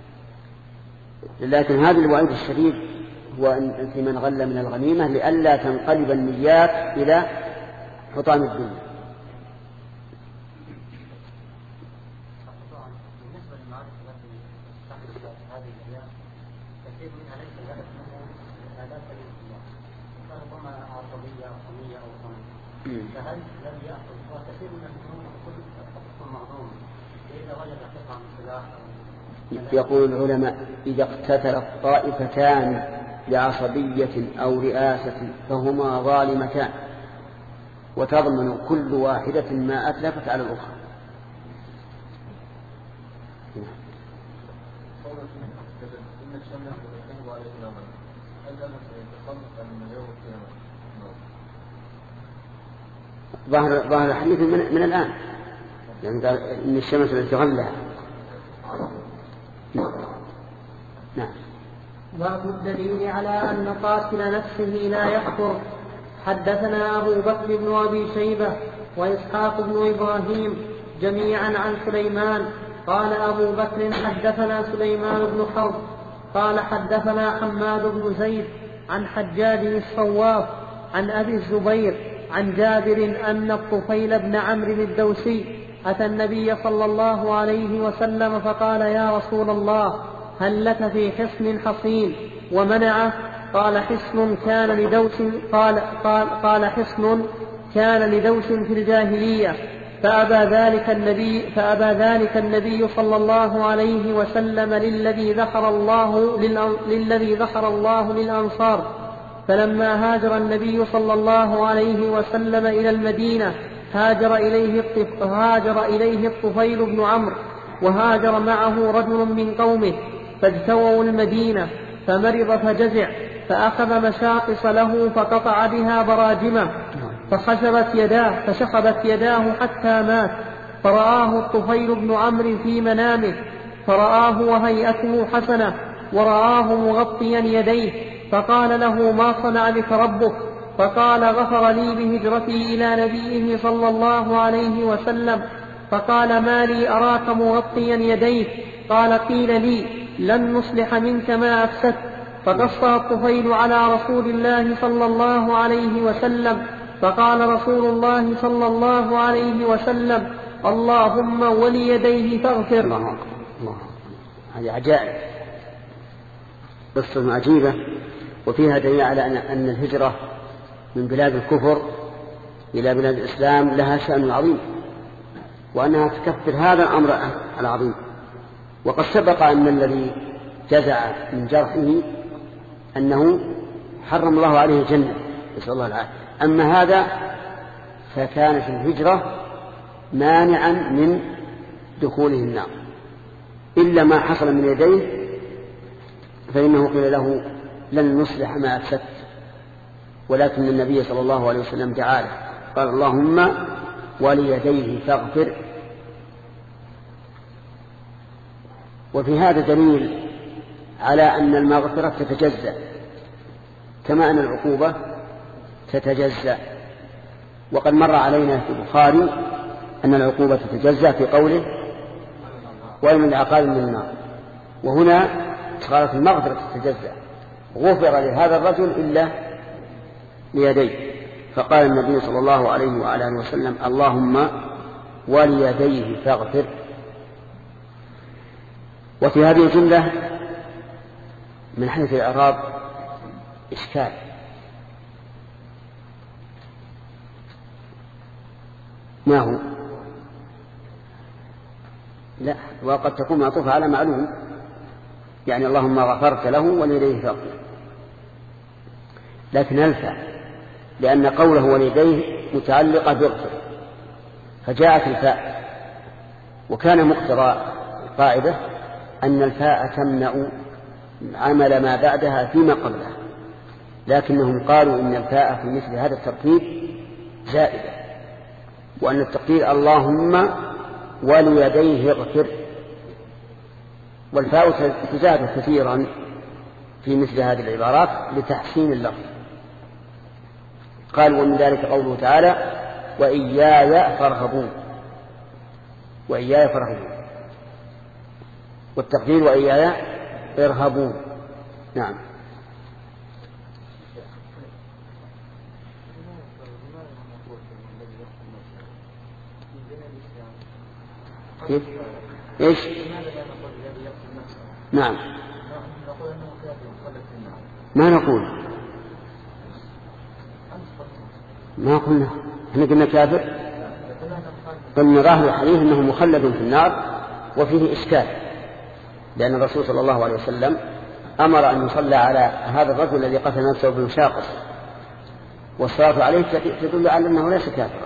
لكن هذا الوعيد الشديد هو أن في من غل من الغنيمة لئلا تنقلب النيات إلى حطام الدنيا. فهل لم يأخذ وكثير من الأمور تكون معظومة إذا وجد قطعا من سلاح؟ يقول العلماء إذا اقتتلت طائفتان بعصبية أو رئاسة فهما ظالمتان وتضمن كل واحدة ما أتلفت على الأخرى. ظاهر ظاهر الحديث من, من الآن، يعني قال إن الشمس التي غلها. نعم. باب الدليل على أن قاتل نفسه لا يكفر. حدثنا أبو بكر بن أبي شيبة وإسحاق بن إبراهيم جميعا عن سليمان قال أبو بكر حدثنا سليمان بن حرب قال حدثنا حماد بن زيد عن حجاج الصواف عن أبي الزبير عن جابر أن الطفيل بن عمرو الدوسي أتى النبي صلى الله عليه وسلم فقال يا رسول الله هل لك في حصن حصين ومنعه؟ قال حصن كان لدوس قال, قال, قال حصن كان لدوس في الجاهلية فأبى ذلك النبي فأبى ذلك النبي صلى الله عليه وسلم للذي ذكر الله للذي ذكر الله للأنصار. فلما هاجر النبي صلى الله عليه وسلم إلى المدينة هاجر إليه هاجر إليه الطفيل بن عمرو وهاجر معه رجل من قومه فاجتووا المدينة فمرض فجزع فأخذ مشاقص له فقطع بها براجمه فخشبت يداه فشخبت يداه حتى مات. فرآه الطفيل بن عمرو في منامه فرآه وهيئته حسنة ورآه مغطيا يديه فقال له ما صنع بك ربك؟ فقال غفر لي بهجرتي إلى نبيه صلى الله عليه وسلم. فقال ما لي أراك مغطيا يديك؟ قال قيل لي لن نصلح منك ما أفسدت. فقصها الطفيل على رسول الله صلى الله عليه وسلم فقال رسول الله صلى الله عليه وسلم اللهم وليديه فاغفر. الله الله هذه عجائب قصة عجيبة وفيها دليل على أن الهجرة من بلاد الكفر إلى بلاد الإسلام لها شأن عظيم وأنها تكفر هذا الأمر العظيم. وقد سبق أن الذي جزع من جرحه أنه حرم الله عليه الجنة نسأل الله العافية. أما هذا فكانت الهجرة مانعا من دخوله النار إلا ما حصل من يديه فإنه قيل له لن نصلح ما أفسدت ولكن النبي صلى الله عليه وسلم دعا له قال اللهم وليديه فاغفر. وفي هذا دليل على أن المغفرة تتجزأ كما أن العقوبة تتجزأ. وقد مر علينا في البخاري أن العقوبة تتجزأ في قوله وإن العقاب من النار. وهنا قالت المغفرة تتجزأ غفر لهذا الرجل إلا ليديه فقال النبي صلى الله عليه وعلى آله وسلم اللهم وليديه فاغفر. وفي هذه الجملة من حيث الإعراب إشكال ما هو؟ لا وقد تكون معطوفة على معلوم يعني اللهم غفرت له وليديه فاغفر لكن الفا لأن قوله وليديه متعلقة باغفر فجاءت الفاء وكان مقتضى القاعدة أن الفاء تمنع عمل ما بعدها فيما قبلها لكنهم قالوا إن الفاء في مثل هذا الترتيب زائدة وأن التقدير اللهم وليديه اغفر والفاء تزاد كثيرا في مثل هذه العبارات لتحسين اللفظ. قال ومن ذلك قوله تعالى وإياي فارهبون وإياي فارهبون والتقدير وإياي ارهبون. نعم كيف ايش نعم ما نقول ما قلنا احنا قلنا كافر قلنا ظاهر الحديث انه مخلد في النار وفيه اشكال لان الرسول صلى الله عليه وسلم امر ان يصلى على هذا الرجل الذي قتل نفسه بالمشاقص والصلاه عليه تدل على انه ليس كافرا.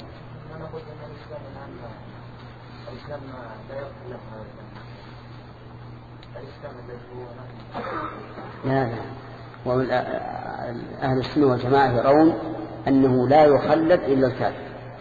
لا لا ومن أهل السنة والجماعة يرون أنه لا يخلد إلا الكافر.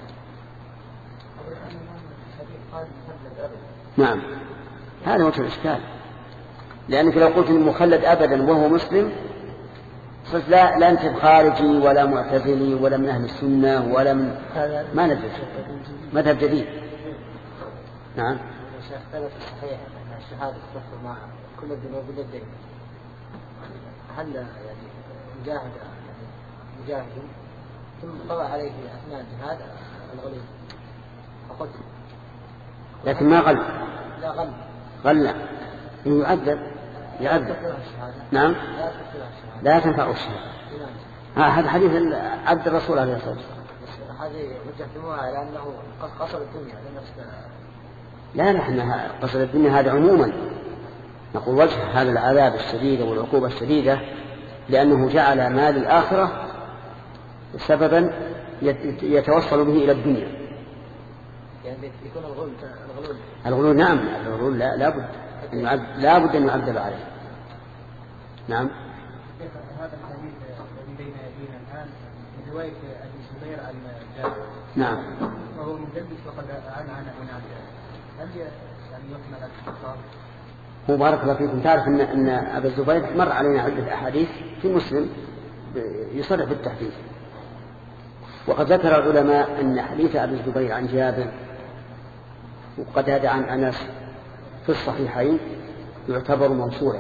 نعم هذا وجه الإشكال لأنك لو قلت المخلد أبدا وهو مسلم صرت لا, لا أنت خارجي ولا معتزلي ولا من أهل السنة ولا من ما ندري مذهب جديد. نعم ثبت صحيح أن الشهادة تكفر مع كل الذنوب إلا الدين هل يعني مجاهد يعني مجاهد ثم طلع عليه في أثناء الجهاد الغلو فقلت لكن ما غل لا غل غل يعذب يعذب نعم لا تنفع الشهادة. هذا حديث عبد الرسول عليه الصلاة والسلام هذه وجهتموها إلى أنه قصر الدنيا لا نحن قصر الدنيا هذا عموما نقول وجه هذا العذاب الشديد والعقوبة الشديدة لأنه جعل مال الآخرة سببا يتوصل به إلى الدنيا يعني يكون الغلول الغلول الغلول نعم الغلول لا, لا بد أن يعذب لا بد أن يعذب عليه. نعم. هذا الحديث الذي بين يدينا الآن من رواية أبي الزبير عن جابر. نعم. وهو مدلس وقد عن عن من عن هل يعني يحمل الاختصار؟ هو بارك الله فيكم. تعرف أن أن أبا الزبير مر علينا عدة أحاديث في مسلم يصرح بالتحديث، وقد ذكر العلماء أن حديث أبي الزبير عن جابر وقد هذا عن أنس في الصحيحين يعتبر موصولا،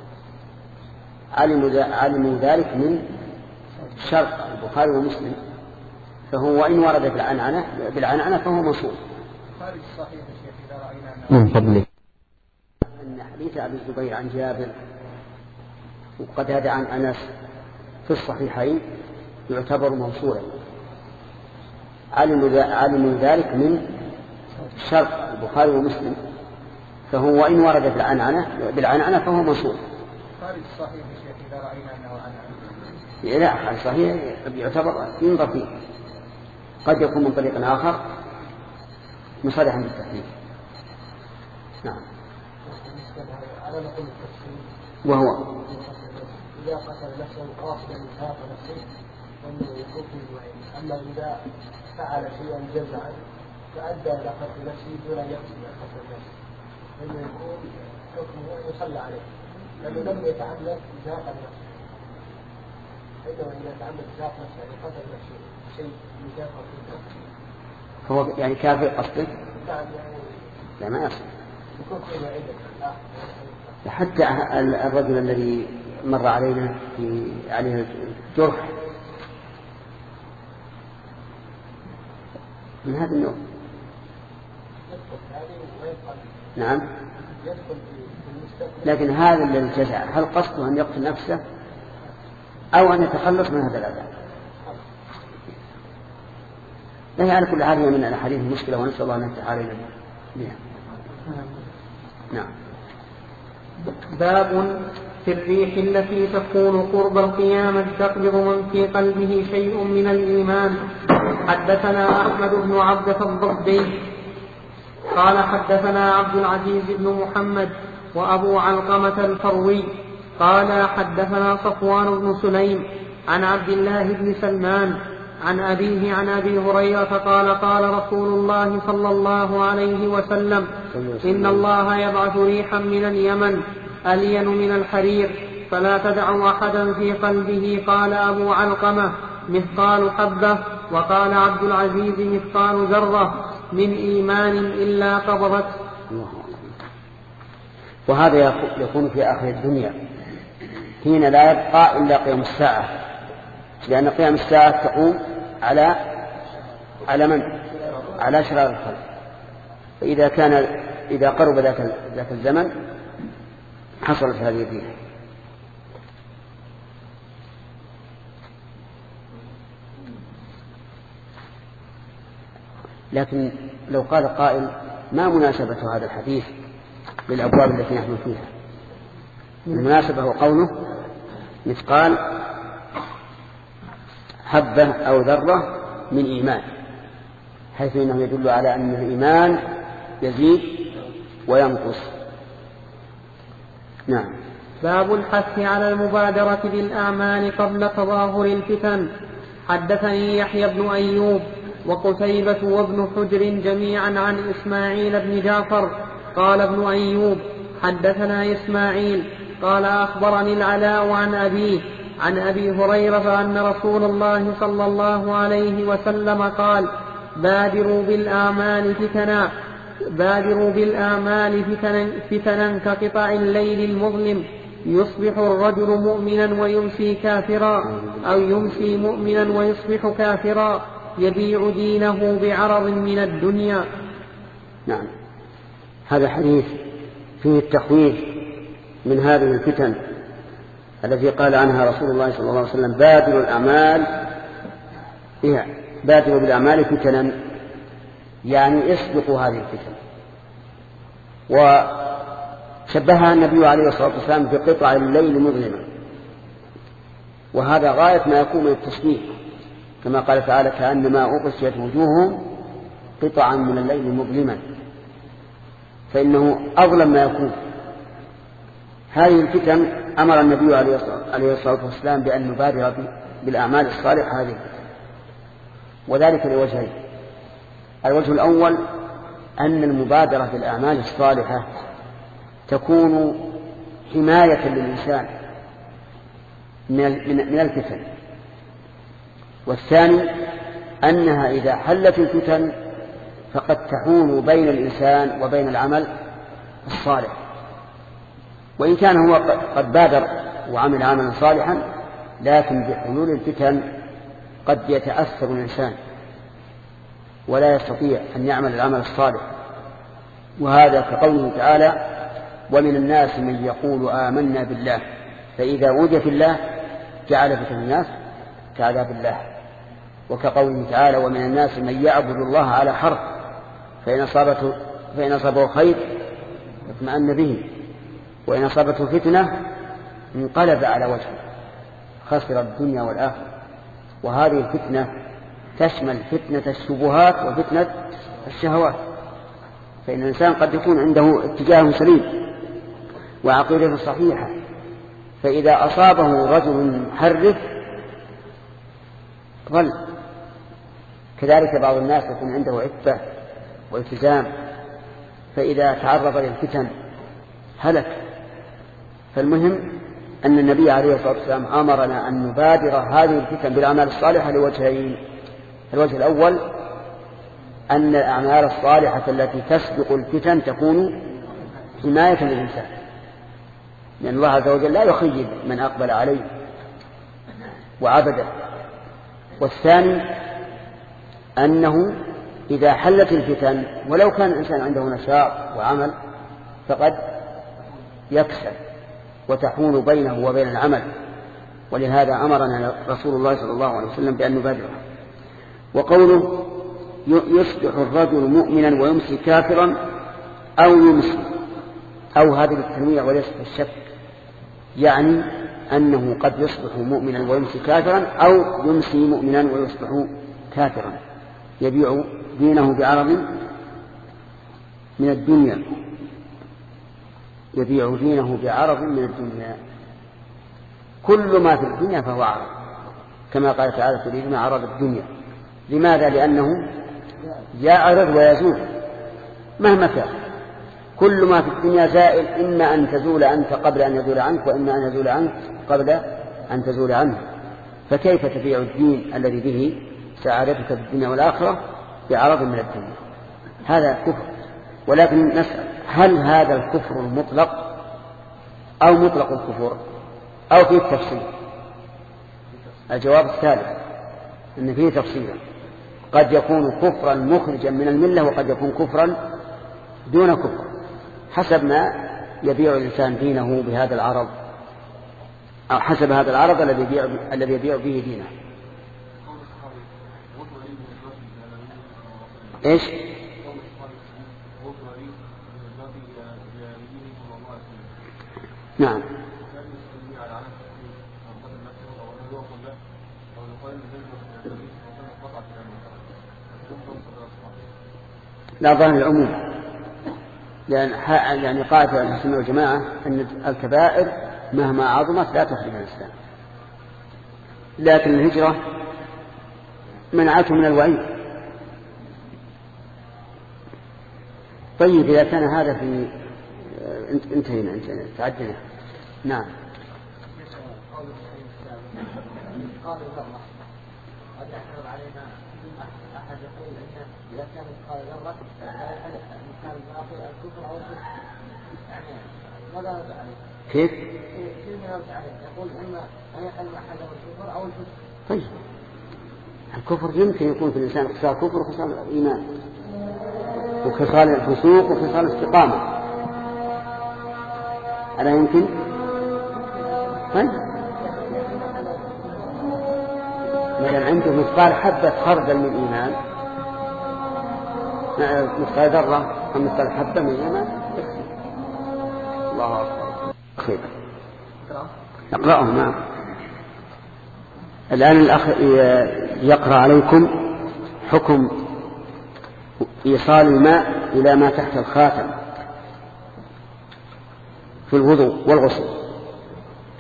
علموا ذلك من شرط البخاري ومسلم، فهو وإن ورد بالعنعنة بالعنعنة فهو موصول. خارج الصحيح يا شيخ إذا رأينا من فضلك أن حديث أبي الزبير عن جابر وقد هذا عن أنس في الصحيحين يعتبر موصولا، علموا ذلك من شرط البخاري ومسلم، فهو وإن ورد بالعنعنة بالعنعنة فهو موصول. خارج الصحيح يا شيخ إذا رأينا أنه عنعنة. لا، خارج الصحيح يعتبر ينظر فيه، قد يكون من طريق آخر مصالحا بالتحديد. نعم. وهو إذا قتل نفسه قاصدا إزهاق نفسه فإنه يكون فيه نوعين، أما إذا فعل شيئا جزعا فأدى إلى قتل نفسه دون أن يقصد قتل نفسه فإنه يكون حكمه يصلى عليه لأنه لم يتعمد إزهاق نفسه. فإنه إذا تعمد إزهاق نفسه يعني قتل نفسه شيء يجافر في النفس فهو يعني كافر قصده؟ نعم يعني لا ما يصل. يكون فيه نوعين. حتى الرجل الذي مر علينا في عليه الجرح من هذا النوع. نعم. لكن هذا الذي جزع هل قصده أن يقتل نفسه أو أن يتخلص من هذا الأذى؟ لا على كل حال من الأحاديث المشكلة ونسأل الله أن يفتح علينا بها. نعم. باب في الريح التي تكون قرب القيامة تقبض من في قلبه شيء من الإيمان. حدثنا أحمد بن عبدة الضبي قال حدثنا عبد العزيز بن محمد وأبو علقمة الفروي قال حدثنا صفوان بن سليم عن عبد الله بن سلمان عن أبيه عن أبي هريرة قال قال رسول الله صلى الله عليه وسلم إن الله يبعث ريحا من اليمن ألين من الحرير فلا تدع أحدا في قلبه. قال أبو علقمة مثقال حبة، وقال عبد العزيز مثقال ذرة من إيمان إلا قبضت. وهذا يكون في آخر الدنيا حين لا يبقى إلا قيام الساعة، لأن قيام الساعة تقوم على على من؟ على شرار الخلق. فإذا كان إذا قرب ذاك الزمن حصلت هذه الريح. لكن لو قال قائل ما مناسبة هذا الحديث للأبواب التي نحن فيها؟ المناسبة هو قوله مثقال حبة أو ذرة من إيمان، حيث إنه يدل على أن الإيمان يزيد وينقص. نعم. باب الحث على المبادرة بالأعمال قبل تظاهر الفتن. حدثني يحيى بن أيوب وقتيبة وابن حجر جميعا عن إسماعيل بن جعفر قال ابن أيوب حدثنا إسماعيل قال أخبرني العلاء عن أبيه عن أبي هريرة أن رسول الله صلى الله عليه وسلم قال بادروا بالأعمال فتنا بادروا بالأعمال فتنا, فتنا كقطع الليل المظلم يصبح الرجل مؤمنا ويمسي كافرا أو يمسي مؤمنا ويصبح كافرا يبيع دينه بعرض من الدنيا. نعم. هذا حديث فيه التخويف من هذه الفتن التي قال عنها رسول الله صلى الله عليه وسلم بادروا الأعمال إيه؟ بادروا بالأعمال فتنا، يعني اسبقوا هذه الفتن. وشبهها النبي عليه الصلاة والسلام بقطع الليل مظلمة، وهذا غاية ما يكون من التشبيه، كما قال تعالى كأنما أغشيت وجوههم قطعا من الليل مظلما، فإنه أظلم ما يكون. هذه الفتن أمر النبي عليه الصلاة والسلام بأن نبادر بالأعمال الصالحة هذه، وذلك لوجهين. الوجه الأول أن المبادرة بالأعمال الصالحة تكون حماية للإنسان من الفتن، والثاني أنها إذا حلت الفتن فقد تحول بين الإنسان وبين العمل الصالح، وإن كان هو قد بادر وعمل عملا صالحا، لكن بحلول الفتن قد يتأثر الإنسان ولا يستطيع أن يعمل العمل الصالح. وهذا كقوله تعالى: ومن الناس من يقول آمنا بالله فإذا أوذي في الله جعل فتن الناس كعذاب الله. وكقوله تعالى: ومن الناس من يعبد الله على حرف فإن أصابته فإن أصابه خير اطمأن به وإن أصابته فتنة انقلب على وجهه خسر الدنيا والآخرة. وهذه الفتنة تشمل فتنة الشبهات وفتنة الشهوات، فإن الإنسان قد يكون عنده اتجاه سليم وعقيدة صحيحة، فإذا أصابه رجل محرف ضل. كذلك بعض الناس يكون عنده عفة والتزام، فإذا تعرض للفتن هلك. فالمهم أن النبي عليه الصلاة والسلام أمرنا أن نبادر هذه الفتن بالأعمال الصالحة لوجهين. الوجه الأول أن الأعمال الصالحة التي تسبق الفتن تكون حماية للإنسان، لأن الله عز وجل لا يخيب من أقبل عليه وعبده. والثاني أنه إذا حلت الفتن ولو كان الإنسان عنده نشاط وعمل فقد يكسل وتحول بينه وبين العمل، ولهذا أمرنا رسول الله صلى الله عليه وسلم بأن نبادره. وقوله يصبح الرجل مؤمنا ويمسي كافرا أو يمسي، أو هذه التنويع وليس الشك، يعني أنه قد يصبح مؤمنا ويمسي كافرا أو يمسي مؤمنا ويصبح كافرا، يبيع دينه بعرض من الدنيا يبيع دينه بعرض من الدنيا. كل ما في الدنيا فهو عرض، كما قال تعالى: تريدون عرض الدنيا. لماذا؟ لأنه يعرض ويزول مهما كان. كل ما في الدنيا زائل، إما أن تزول أنت قبل أن يزول عنك، وإما أن يزول عنك قبل أن تزول عنه. فكيف تبيع الدين الذي به سعادتك في الدنيا والآخرة بعرض من الدنيا؟ هذا كفر. ولكن نسأل: هل هذا الكفر المطلق أو مطلق الكفر أو فيه تفصيل؟ الجواب الثالث، أن فيه تفصيلا. قد يكون كفرا مخرجا من الملة، وقد يكون كفرا دون كفر، حسب ما يبيع الإنسان دينه بهذا العرض، أو حسب هذا العرض الذي يبيع الذي يبيع به دينه. إيش؟ نعم. لا ظاهر العموم، لأن يعني قاعدة أهل السنة والجماعة أن الكبائر مهما عظمت لا تخرج من الإسلام، لكن الهجرة منعته من الوعيد. طيب إذا كان هذا في انتهينا انتهينا تعدنا. نعم. قال ذرة قد يحرم علينا أحد يقول إن إذا كان قال ذرة كان باطل الكفر أو الكفر، يعني ماذا نرد عليه؟ كيف؟ كيف نرد عليه؟ يقول إما أن يحرم أحد الكفر أو الكفر. طيب الكفر يمكن يكون في الإنسان خصال كفر وخصال الإيمان وخصال الفسوق وخصال الاستقامة، ألا يمكن؟ طيب مثلا عنده مثقال حبة خردل من الإيمان، مثقال ذرة أو مثقال حبة من الإيمان. الله أكبر. خير اقرأه. نعم. الآن الأخ يقرأ عليكم حكم إيصال الماء إلى ما تحت الخاتم في الوضوء والغسل.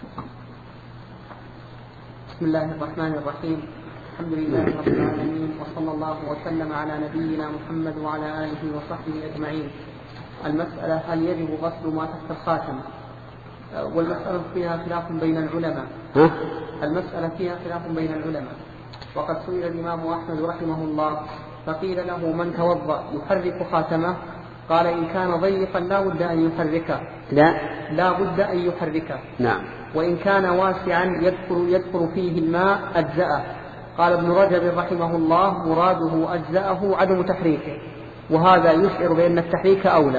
بسم الله الرحمن الرحيم. الحمد لله رب العالمين، وصلى الله وسلم على نبينا محمد وعلى آله وصحبه أجمعين. المسألة: هل يجب غسل ما تحت الخاتم؟ والمسألة فيها خلاف بين العلماء. المسألة فيها خلاف بين العلماء، وقد سئل الإمام أحمد رحمه الله فقيل له: من توضأ يحرك خاتمه؟ قال: إن كان ضيقا لا بد أن يحركه. لا لا بد أن يحركه. نعم. وإن كان واسعا يدخل, يدخل فيه الماء أجزأه. قال ابن رجب رحمه الله: مراده أجزأه عدم تحريكه، وهذا يشعر بأن التحريك أولى.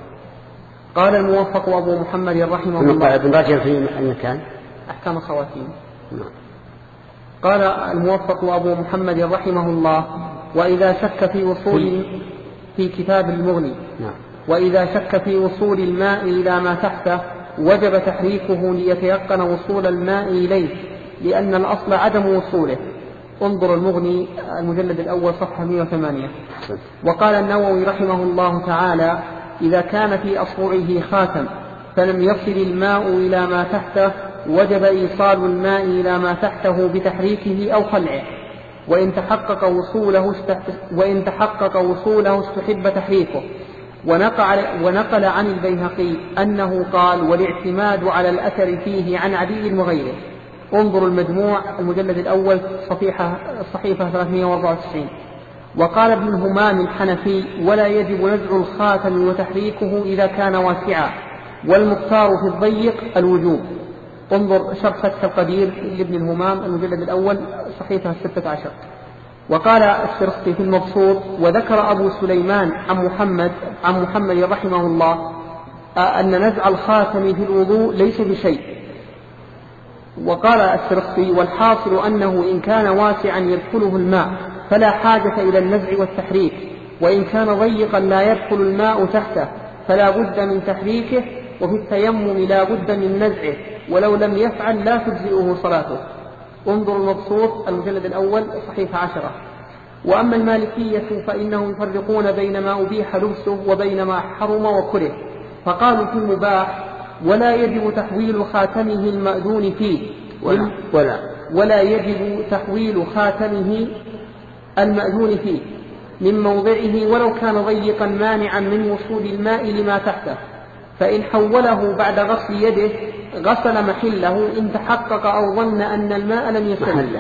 قال الموفق أبو محمد رحمه الله. ابن رجب في أي مكان؟ أحكام الخواتيم. قال الموفق أبو محمد رحمه الله: وإذا شك في وصول في كتاب المغني وإذا شك في وصول الماء إلى ما تحته وجب تحريكه ليتيقن وصول الماء إليه، لأن الأصل عدم وصوله. انظر المغني المجلد الأول صفحة مئة وثمانية. وقال النووي رحمه الله تعالى: إذا كان في أصبعه خاتم فلم يصل الماء إلى ما تحته وجب إيصال الماء إلى ما تحته بتحريكه أو خلعه، وإن تحقق وصوله وإن تحقق وصوله استحب تحريكه. ونقل, ونقل عن البيهقي أنه قال: والاعتماد على الأثر فيه عن علي وغيره. انظر المجموع المجلد الأول صفيحة صحيفة ثلاثمئة وأربعة وتسعين. وقال ابن همام الحنفي: ولا يجب نزع الخاتم وتحريكه إذا كان واسعا، والمختار في الضيق الوجوب. انظر شرح فتح القدير لابن الهمام المجلد الأول صحيفة ستة عشر. وقال السرخسي في المبسوط: وذكر أبو سليمان عن محمد عن محمد رحمه الله أن نزع الخاتم في الوضوء ليس بشيء. وقال السرخسي: والحاصل أنه إن كان واسعا يدخله الماء فلا حاجة إلى النزع والتحريك، وإن كان ضيقا لا يدخل الماء تحته فلا بد من تحريكه، وفي التيمم لا بد من نزعه، ولو لم يفعل لا تجزئه صلاته. انظر المبسوط المجلد الأول صحيفة عشرة. وأما المالكية فإنهم يفرقون بين ما أبيح لبسه وبين ما حرم وكره، فقالوا في المباح: ولا يجب تحويل خاتمه المأذون فيه ولا, ولا, ولا يجب تحويل خاتمه المأذون فيه من موضعه ولو كان ضيقا مانعا من وصول الماء لما تحته، فإن حوله بعد غسل يده غسل محله إن تحقق أو ظن أن الماء لم يصل محله.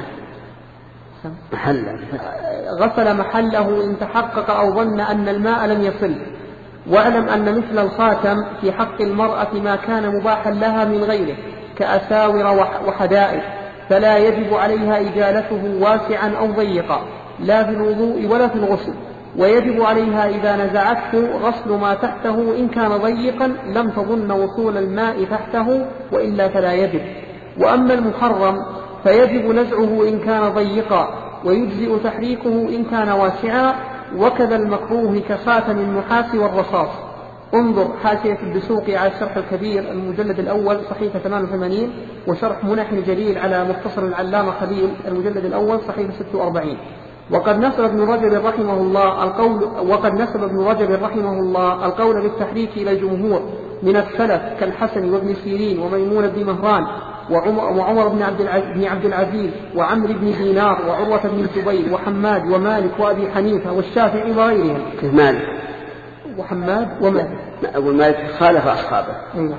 محله. غسل محله إن تحقق أو ظن أن الماء لم يصل. واعلم أن مثل الخاتم في حق المرأة ما كان مباحا لها من غيره كأساور وحدائق، فلا يجب عليها إجالته واسعا أو ضيقا لا في الوضوء ولا في الغسل، ويجب عليها إذا نزعته غسل ما تحته إن كان ضيقا لم تظن وصول الماء تحته، وإلا فلا يجب. وأما المحرم فيجب نزعه إن كان ضيقا، ويجزئ تحريكه إن كان واسعا، وكذا المكروه كخاتم النحاس والرصاص. انظر حاشية الدسوقي على الشرح الكبير المجلد الأول صحيفة ثمانية وثمانين، وشرح منح الجليل على مختصر العلامة خليل المجلد الأول صحيفة ستة وأربعين. وقد نسب ابن رجب رحمه الله القول وقد نسب ابن رجب رحمه الله القول بالتحريك إلى الجمهور من السلف كالحسن وابن سيرين وميمون بن مهران وعمر بن عبد العزيز وعمر بن دينار وعروة بن الزبير وحماد ومالك وأبي حنيفة والشافعي وغيرهم. مالك وحماد ومالك أبو مالك خالف أصحابه.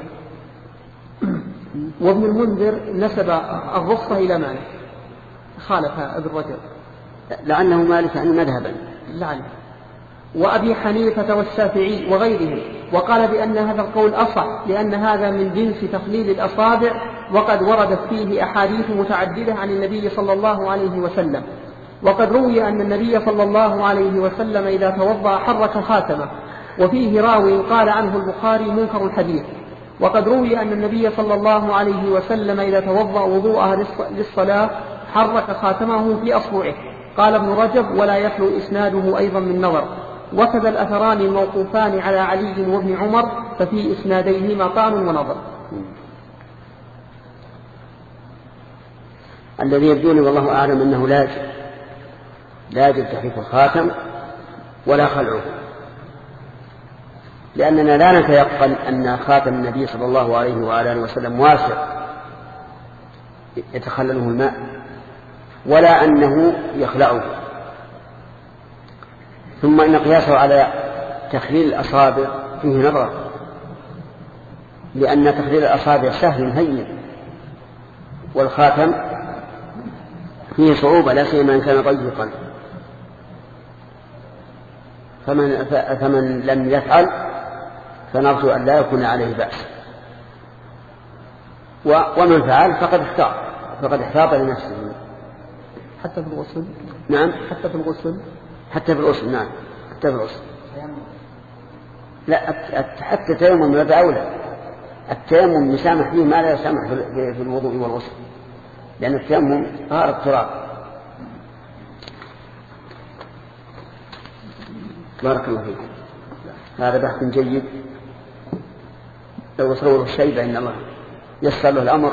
وابن المنذر نسب الرخصة إلى مالك، خالف ابن رجب لأنه مالك عن مذهبا لعله، وأبي حنيفة والشافعي وغيرهم، وقال بأن هذا القول أصح لأن هذا من جنس تقليد الأصابع، وقد وردت فيه أحاديث متعددة عن النبي صلى الله عليه وسلم. وقد روي أن النبي صلى الله عليه وسلم إذا توضأ حرك خاتمه، وفيه راوي قال عنه البخاري منكر الحديث. وقد روي أن النبي صلى الله عليه وسلم إذا توضأ وضوءه للصلاة حرك خاتمه في أصبعه. قال ابن رجب: ولا يخلو إسناده أيضا من نظر. وكذا الأثران الموقوفان على علي وابن عمر ففي إسناديهما طعن ونظر. الذي يبدوني والله أعلم أنه لا يجب لا يجب تحريك الخاتم ولا خلعه، لأننا لا نتيقن أن خاتم النبي صلى الله عليه وآله وسلم واسع يتخلله الماء ولا أنه يخلعه. ثم إن قياسه على تخليل الأصابع فيه نظر، لأن تخليل الأصابع سهل هين، والخاتم فيه صعوبة لا سيما إن كان ضيقا. فمن, فمن لم يفعل فنرجو أن لا يكون عليه بأس، ومن فعل فقد احتاط فقد احتاط لنفسه. حتى في الغسل؟ نعم حتى في الغسل حتى في الغسل نعم حتى في الغسل. لا حتى التيمم من باب أولى. التيمم يسامح فيه ما لا يسامح في الوضوء والغسل، لأن التيمم طهارة التراب. بارك الله فيكم. هذا بحث جيد، لو صوره الشيء بأن الله يسر له الأمر.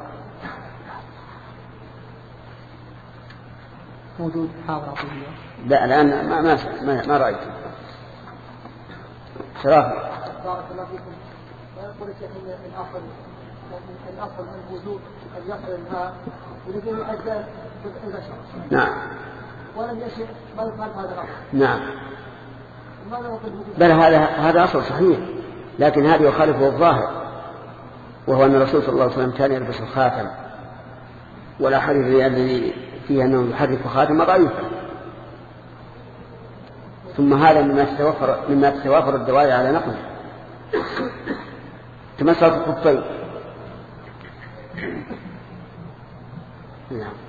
موجود حاضر؟ لا الآن ما ما ما, ما رأيت. شرافة. بارك الله فيكم. ويقول الشيخ ان الاصل الاصل الوجود ان يصل الماء ولكن الاجزاء البشر. نعم. ولم يشئ بل قال هذا الاصل. نعم. بل هذا هذا اصل صحيح، لكن هذا يخالفه الظاهر، وهو ان الرسول صلى الله عليه وسلم كان يلبس الخاتم، ولا حديث الذي فيه انه يحرك خاتم ضعيفا. ثم هذا مما تتوفر مما تتوافر الدواعي على نقله. تمسك الخفين. نعم.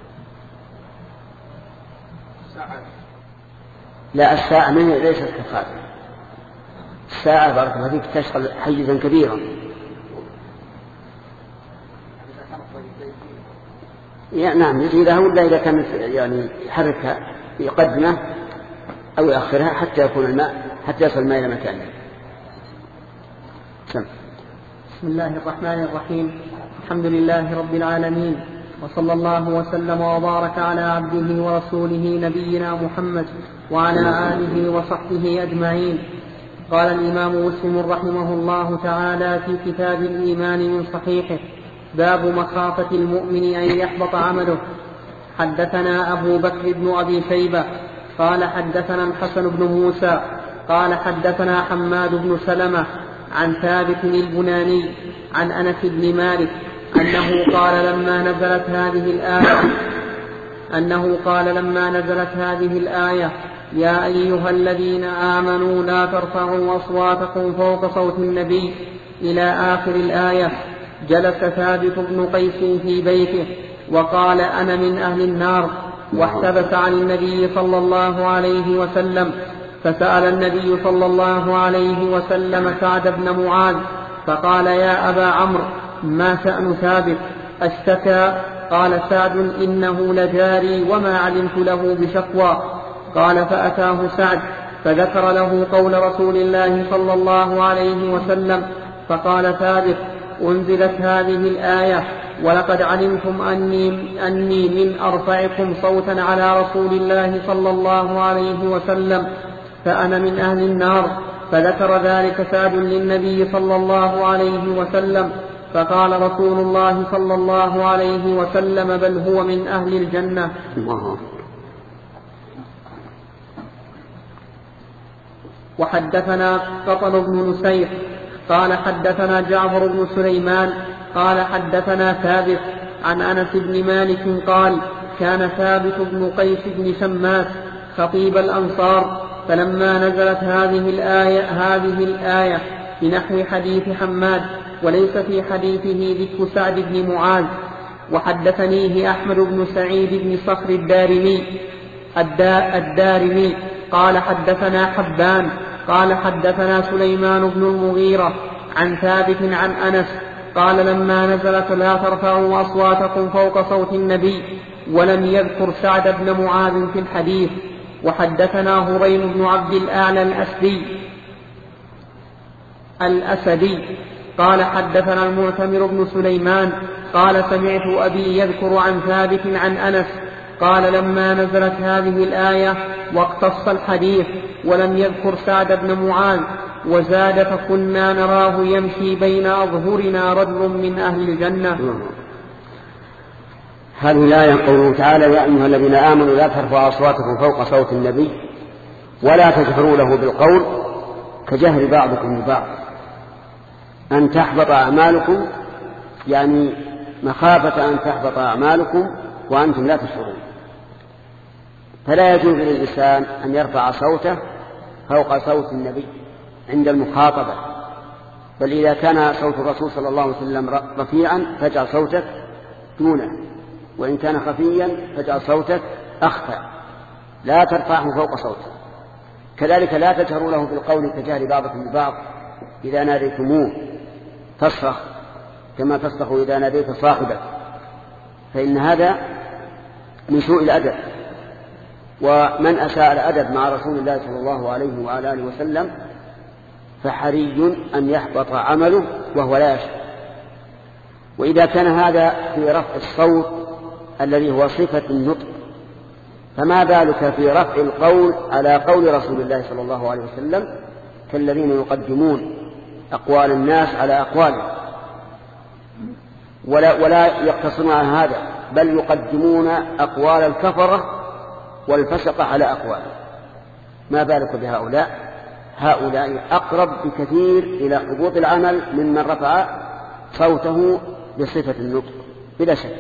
لا الساعة منه ليست كالخاتم. الساعة بارك الله فيك تشغل حيزا كبيرا. يعني نعم يزيدها ولا إذا كان يعني يحركها يقدمه أو يأخرها حتى يكون الماء حتى يصل الماء إلى مكانه. بسم الله الرحمن الرحيم. الحمد لله رب العالمين، وصلى الله وسلم وبارك على عبده ورسوله نبينا محمد وعلى آله وصحبه أجمعين. قال الإمام مسلم رحمه الله تعالى في كتاب الإيمان من صحيحه: باب مخافة المؤمن أن يحبط عمله. حدثنا أبو بكر بن أبي شيبة قال حدثنا الحسن بن موسى قال حدثنا حماد بن سلمة عن ثابت البناني عن أنس بن مالك أنه قال لما نزلت هذه الآية أنه قال لما نزلت هذه الآية: يا أيها الذين آمنوا لا ترفعوا أصواتكم فوق صوت النبي إلى آخر الآية، جلس ثابت بن قيس في بيته وقال: أنا من أهل النار، واحتبس عن النبي صلى الله عليه وسلم، فسأل النبي صلى الله عليه وسلم سعد بن معاذ فقال: يا أبا عمرو، ما شأن ثابت؟ اشتكى؟ قال سعد: إنه لجاري وما علمت له بشقوى. قال: فأتاه سعد فذكر له قول رسول الله صلى الله عليه وسلم، فقال ثابت: أنزلت هذه الآية: ولقد علمتم أني, أني من أرفعكم صوتا على رسول الله صلى الله عليه وسلم، فأنا من أهل النار. فذكر ذلك سعد للنبي صلى الله عليه وسلم، فقال رسول الله صلى الله عليه وسلم: بل هو من أهل الجنة. وحدثنا قطن بن نسير قال حدثنا جعفر بن سليمان قال حدثنا ثابت عن أنس بن مالك قال: كان ثابت بن قيس بن شماس خطيب الأنصار، فلما نزلت هذه الآية هذه الآية بنحو حديث حماد، وليس في حديثه ذكر سعد بن معاذ. وحدثنيه أحمد بن سعيد بن صخر الدارمي الدارمي قال حدثنا حبان قال حدثنا سليمان بن المغيرة عن ثابت عن أنس قال: لما نزلت لا ترفعوا أصواتكم فوق صوت النبي، ولم يذكر سعد بن معاذ في الحديث. وحدثنا هريم بن عبد الأعلى الأسدي الأسدي قال حدثنا المعتمر بن سليمان قال: سمعت أبي يذكر عن ثابت عن أنس قال: لما نزلت هذه الآية واقتص الحديث ولم يذكر سعد بن معاذ، وزاد: فكنا نراه يمشي بين أظهرنا رجل من أهل الجنة. هذه الآية قوله تعالى: يا أيها الذين آمنوا لا ترفعوا أصواتكم فوق صوت النبي ولا تجهروا له بالقول كجهر بعضكم ببعض أن تحبط أعمالكم، يعني مخافة أن تحبط أعمالكم وأنتم لا تشعرون. فلا يجوز للإنسان أن يرفع صوته فوق صوت النبي عند المخاطبة، بل إذا كان صوت الرسول صلى الله عليه وسلم رفيعا فاجعل صوتك دونه، وإن كان خفيا فاجعل صوتك أخفى، لا ترفعه فوق صوته. كذلك لا تجهروا له بالقول كجهر بعضكم ببعض إذا ناديتموه تصرخ كما تصرخ إذا ناديت صاحبك، فإن هذا من سوء الأدب، ومن أساء الأدب مع رسول الله صلى الله عليه وعلى آله وسلم فحري أن يحبط عمله وهو لا يشعر. وإذا كان هذا في رفع الصوت الذي هو صفة النطق، فما بالك في رفع القول على قول رسول الله صلى الله عليه وسلم كالذين يقدمون أقوال الناس على أقواله، ولا, ولا يقتصرون على هذا، بل يقدمون أقوال الكفرة والفسقة على أقواله. ما بالك بهؤلاء؟ هؤلاء أقرب بكثير إلى حبوط العمل ممن رفع صوته بصفة النطق بلا شك.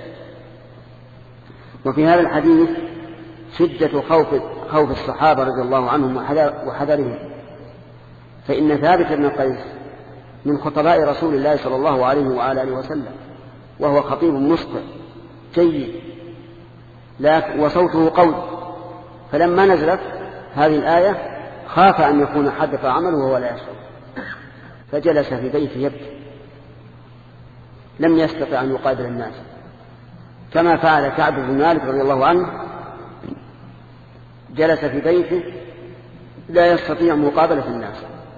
وفي هذا الحديث شدة خوف, خوف الصحابة رضي الله عنهم وحذرهم، فإن ثابت بن قيس من خطباء رسول الله صلى الله عليه وعلى آله وسلم، وهو خطيب مسطع جيد وصوته قوي، فلما نزلت هذه الآية خاف أن يكون حدث عمله وهو لا يشعر، فجلس في بيته يبكي، لم يستطع أن يقابل الناس، كما فعل كعب بن مالك رضي الله عنه، جلس في بيته لا يستطيع مقابلة الناس،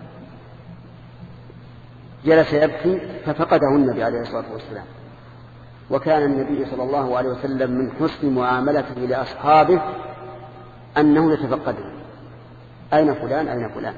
جلس يبكي ففقده النبي عليه الصلاة والسلام. وكان النبي صلى الله عليه وسلم من حسن معاملته لأصحابه أنه يتفقده: أين فلان أين فلان،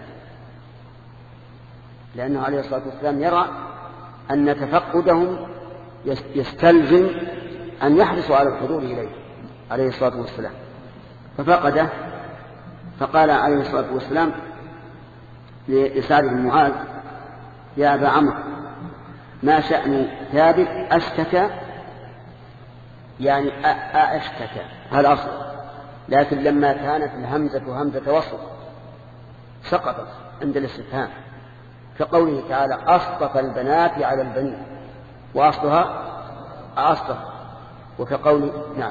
لأنه عليه الصلاة والسلام يرى أن تفقدهم يستلزم أن يحرصوا على الحضور إليه عليه الصلاة والسلام. ففقده، فقال عليه الصلاة والسلام لسعد بن معاذ: يا أبا عمرو ما شأن ثابت أشتكى، يعني أشتكى هذا أصل، لكن لما كانت الهمزة همزة وصل سقطت عند الاستفهام، كقوله تعالى: أصطفى البنات على البنين، وأصلها أصطفى، وكقول نعم.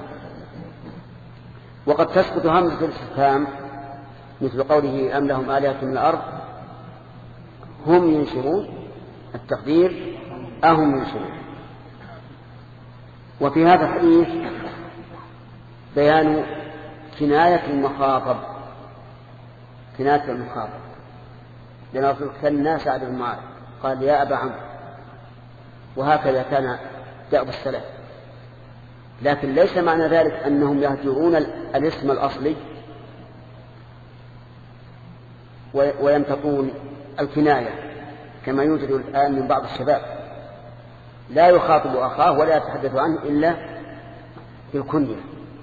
وقد تسقط همزة الاستفهام مثل قوله: أم لهم آلهة من الأرض هم ينشرون، التقدير أهم ينشرون. وفي هذا الحديث بيان كناية المخاطب، كناية المخاطب، لأن كان سعد بن معاذ قال: يا أبا عمرو، وهكذا كان دأب السلف. لكن ليس معنى ذلك أنهم يهجرون الاسم الأصلي وينتقون الكناية كما يوجد الآن من بعض الشباب، لا يخاطب أخاه ولا يتحدث عنه إلا بالكنية،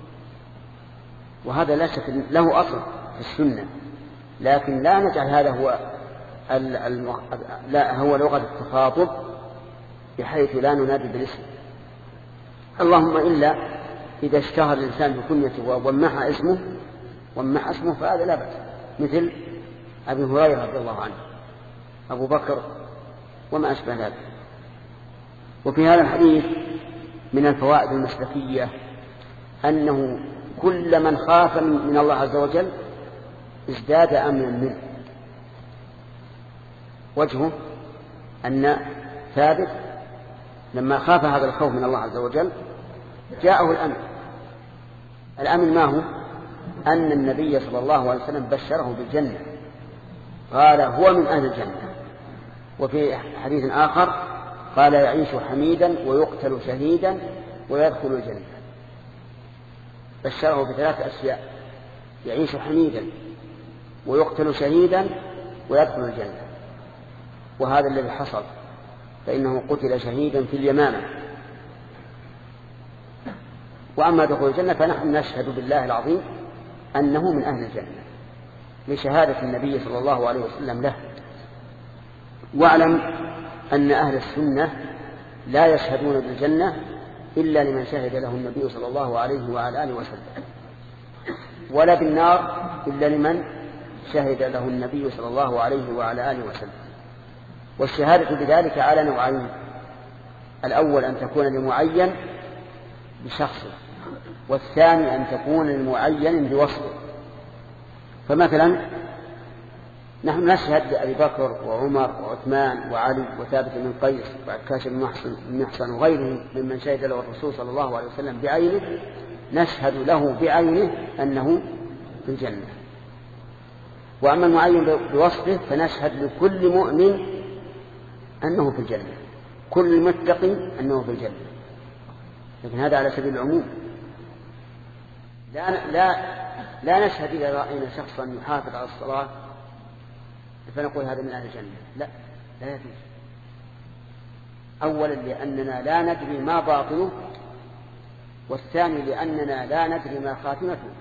وهذا لا شك له أصل في السنة، لكن لا نجعل هذا هو المخ... لا هو لغة التخاطب بحيث لا ننادي بالاسم، اللهم إلا إذا اشتهر الإنسان بكنيته ومح اسمه ومح اسمه فهذا لا بأس، مثل أبي هريرة رضي الله عنه، أبو بكر، وما أشبه ذلك. وفي هذا الحديث من الفوائد المسلكية أنه كل من خاف من الله عز وجل ازداد أمنا منه. وجهه أن ثابت لما خاف هذا الخوف من الله عز وجل جاءه الأمن. الأمن ما هو؟ أن النبي صلى الله عليه وسلم بشره بالجنة، قال: هو من أهل الجنة. وفي حديث آخر قال: يعيش حميدا ويقتل شهيدا ويدخل الجنة. بشره بثلاث أشياء: يعيش حميدا ويقتل شهيدا ويدخل الجنة. وهذا الذي حصل، فإنه قتل شهيدا في اليمامة. وأما دخول الجنة فنحن نشهد بالله العظيم أنه من أهل الجنة لشهادة النبي صلى الله عليه وسلم له. واعلم أن أهل السنة لا يشهدون بالجنة إلا لمن شهد له النبي صلى الله عليه وعلى آله وسلم، ولا بالنار إلا لمن شهد له النبي صلى الله عليه وعلى آله وسلم. والشهادة بذلك على نوعين: الأول أن تكون لمعين بشخصه، والثاني أن تكون لمعين بوصفه. فمثلا نحن نشهد بأبي بكر وعمر وعثمان وعلي وثابت بن قيس وعكاش بن محصن وغيرهم ممن شهد له الرسول صلى الله عليه وسلم بعينه، نشهد له بعينه أنه في الجنة. وأما المعين بوصفه فنشهد لكل مؤمن أنه في الجنة، كل متقي أنه في الجنة، لكن هذا على سبيل العموم. لا, لا, لا نشهد إذا رأينا شخصا يحافظ على الصلاة فنقول هذا من أهل الجنة، لا لا يجوز. أولا لأننا لا ندري ما باطنه، والثاني لأننا لا ندري ما خاتمته،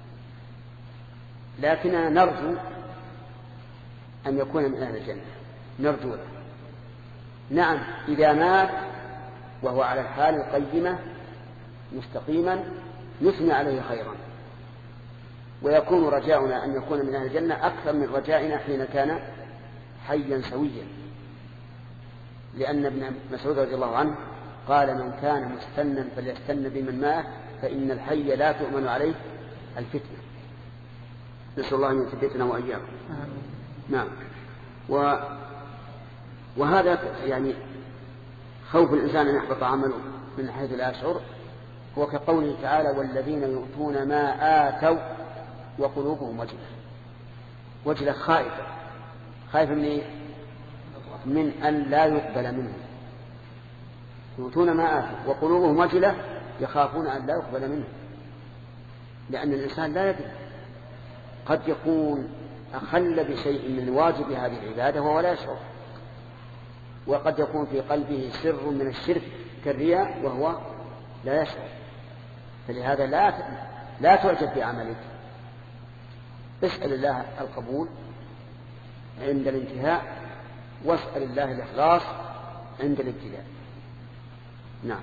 لكننا نرجو أن يكون من أهل الجنة، نرجو له. نعم إذا مات وهو على الحال القيمة مستقيما نثني عليه خيرا، ويكون رجاؤنا أن يكون من أهل الجنة أكثر من رجائنا حين كان حيا سويا، لأن ابن مسعود رضي الله عنه قال: من كان مستنا فليستن بمن مات فإن الحي لا تؤمن عليه الفتنة. نسأل الله أن يثبتنا وإياكم. نعم. و... وهذا يعني خوف الإنسان أن يحبط عمله من حيث لا يشعر، هو كقوله تعالى: والذين يؤتون ما آتوا وقلوبهم وجلة. وجلة خائفة، خائفة من إيه؟ من أن لا يقبل منهم. يؤتون ما آتوا وقلوبهم وجلة، يخافون أن لا يقبل منهم، لأن الإنسان لا يدري، قد يكون أخل بشيء من واجب هذه العبادة وهو لا يشعر، وقد يكون في قلبه سر من الشرك كالرياء وهو لا يشعر. فلهذا لا لا تعجب بعملك، اسأل الله القبول عند الانتهاء، واسأل الله الإخلاص عند الابتداء. نعم.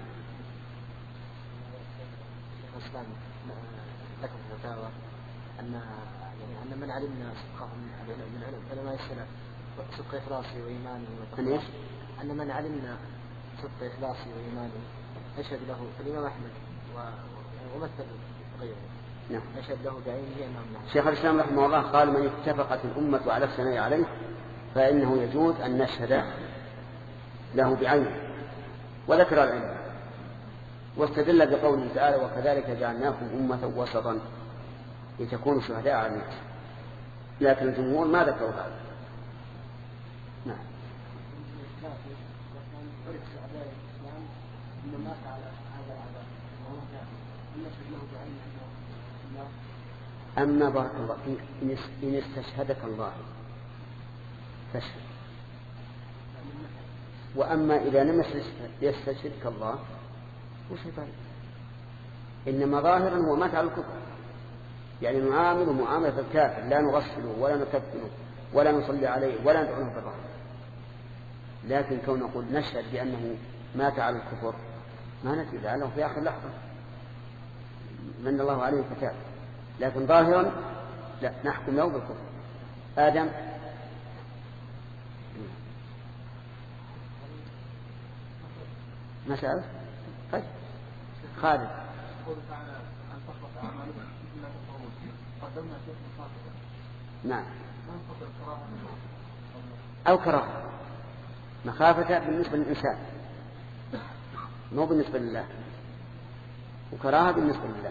الإسلام لكم فتاوى أن يعني أن من علمنا صدقهم من علم علماء السلف صدق إخلاصي وإيماني أن أن من علمنا صدق إخلاصي وإيماني أشهد له فالإمام أحمد ومثل غيره. نعم. أشهد له بعينه أنه من شيخ الإسلام رحمه الله قال: من اتفقت الأمة على الثناء عليه فإنه يجوز أن نشهد له بعينه، وذكر العلم، واستدل بقوله تعالى: وكذلك جعلناكم أمة وسطا لتكونوا شهداء على الناس. لكن الجمهور ما ذكروا هذا. نعم. أما بارك الله فيك إن استشهدك الله فاشهد، وأما إذا لم يستشهدك الله وش يبالي؟ إنما ظاهرا هو مات على الكفر، يعني نعامل معاملة الكافر، لا نغسله ولا نكفنه ولا نصلي عليه ولا ندعوه في الرحمة. لكن كون نقول نشهد بأنه مات على الكفر ما نتي لأنه في آخر لحظة من الله عليه فتاب، لكن ظاهرا لا نحكم له بالكفر. آدم. ما سألت؟ طيب خالد. نعم. أو كراهة، مخافة بالنسبة للإنسان مو بالنسبة لله، وكراهة بالنسبة لله.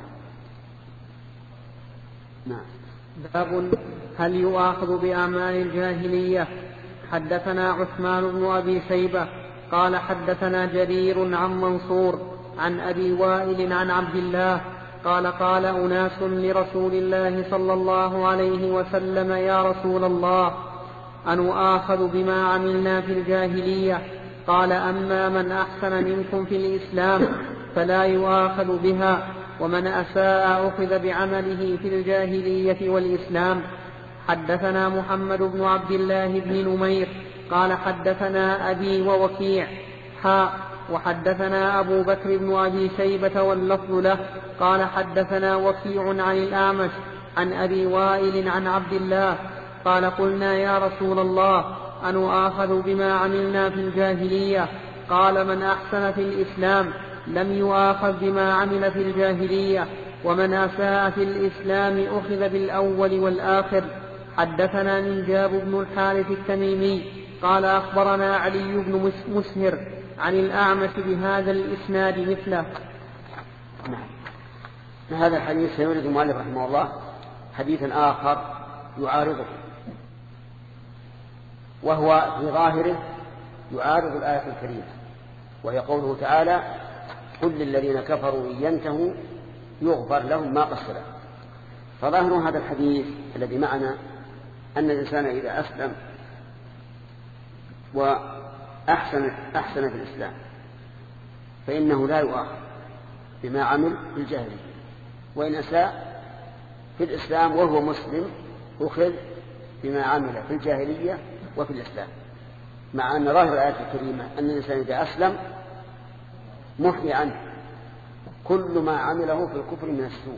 نعم. باب هل يؤاخذ بأعمال الجاهلية. حدثنا عثمان بن أبي شيبة قال حدثنا جرير عن منصور عن أبي وائل عن عبد الله قال: قال أناس لرسول الله صلى الله عليه وسلم: يا رسول الله، أنؤاخذ بما عملنا في الجاهلية؟ قال: أما من أحسن منكم في الإسلام فلا يؤاخذ بها، ومن أساء أخذ بعمله في الجاهلية والإسلام. حدثنا محمد بن عبد الله بن نمير قال حدثنا أبي ووكيع حاء وحدثنا أبو بكر بن أبي شيبة واللفظ له قال حدثنا وكيع عن الأعمش عن أبي وائل عن عبد الله قال قلنا يا رسول الله أنؤاخذ بما عملنا في الجاهلية؟ قال من أحسن في الإسلام لم يؤاخذ بما عمل في الجاهلية، ومن أساء في الإسلام أخذ بالأول والآخر. حدثنا منجاب بن الحارث التميمي قال أخبرنا علي بن مسهر عن الأعمش بهذا الإسناد مثله. هذا الحديث سيورد المؤلف رحمه الله حديثا آخر يعارضه، وهو في ظاهره يعارض الآية الكريمة، وهي قوله تعالى قل للذين كفروا إن ينتهوا يغفر لهم ما قد سلف. فظاهر هذا الحديث الذي معنا أن الإنسان إذا أسلم وأحسن أحسن في الإسلام فإنه لا يؤاخذ بما عمل في الجاهلية، وإن أساء في الإسلام وهو مسلم أخذ بما عمل في الجاهلية وفي الإسلام، مع أن ظاهر الآية الكريمة أن الإنسان إذا أسلم محي عنه كل ما عمله في الكفر من السوء.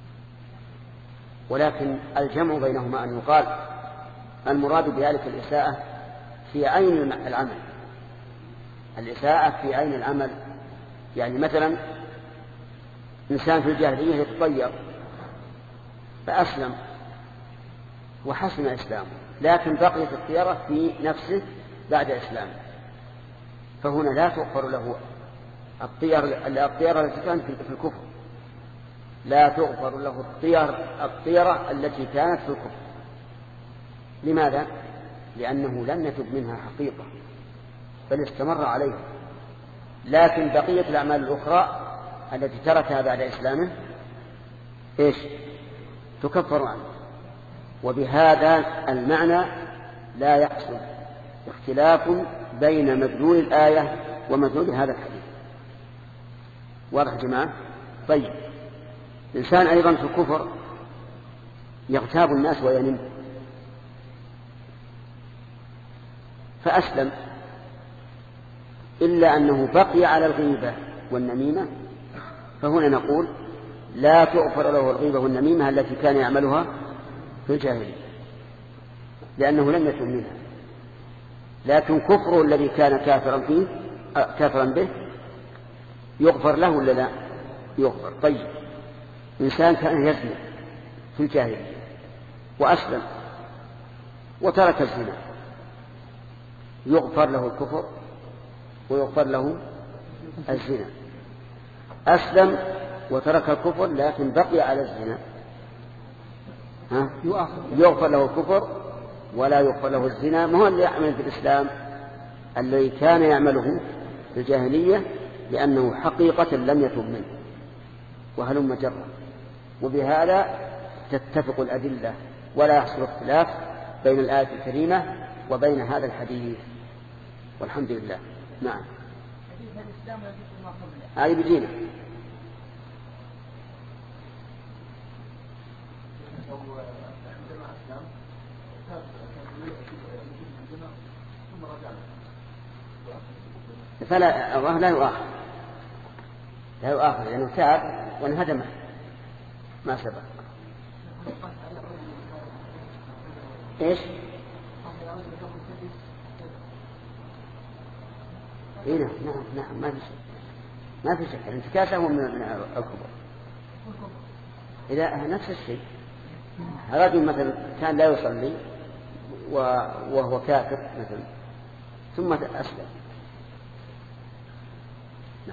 ولكن الجمع بينهما أن يقال المراد بذلك الإساءة في عين العمل، الإساءة في عين العمل. يعني مثلا إنسان في الجاهلية يتطير فأسلم وحسن إسلامه، لكن بقيت الطيرة في نفسه بعد إسلامه، فهنا لا تغفر له الطيرة التي كانت في الكفر، لا تغفر له الطيرة التي كانت في الكفر. لماذا؟ لأنه لم يتب منها حقيقة بل استمر عليها، لكن بقية الأعمال الأخرى التي تركها بعد إسلامه إيش؟ تكفر عنه. وبهذا المعنى لا يحصل اختلاف بين مدلول الآية ومدلول هذا الحديث. واضح جماعة؟ طيب، إنسان أيضا في الكفر يغتاب الناس وينم فأسلم، إلا أنه بقي على الغيبة والنميمة، فهنا نقول لا تغفر له الغيبة والنميمة التي كان يعملها في الجاهلية لأنه لم يتم منها، لكن كفره الذي كان كافرا فيه كافرا به يغفر له ولا لا؟ يغفر. طيب، إنسان كان يزني في الجاهلية وأسلم وترك الزنا يغفر له الكفر ويغفر له الزنا. أسلم وترك الكفر لكن بقي على الزنا، ها؟ يغفر له الكفر ولا يغفر له الزنا. ما هو اللي يعمل في الإسلام الذي كان يعمله في الجاهلية لأنه حقيقة لم يتب منه، وهلم جرا. وبهذا تتفق الأدلة ولا يحصل اختلاف بين الآية الكريمة وبين هذا الحديث، والحمد لله. نعم، هذه بدينة. فلا الله لا يؤاخذ لا يؤاخذ لأنه تاب وانهدمه ما سبق. إيش؟ إيه نعم نعم نعم ما في شيء ما في شيء الانتكاسة هو من الكبر. إذا نفس الشيء رجل مثلا كان لا يصلي وهو كافر مثلا ثم أسلم. نعم.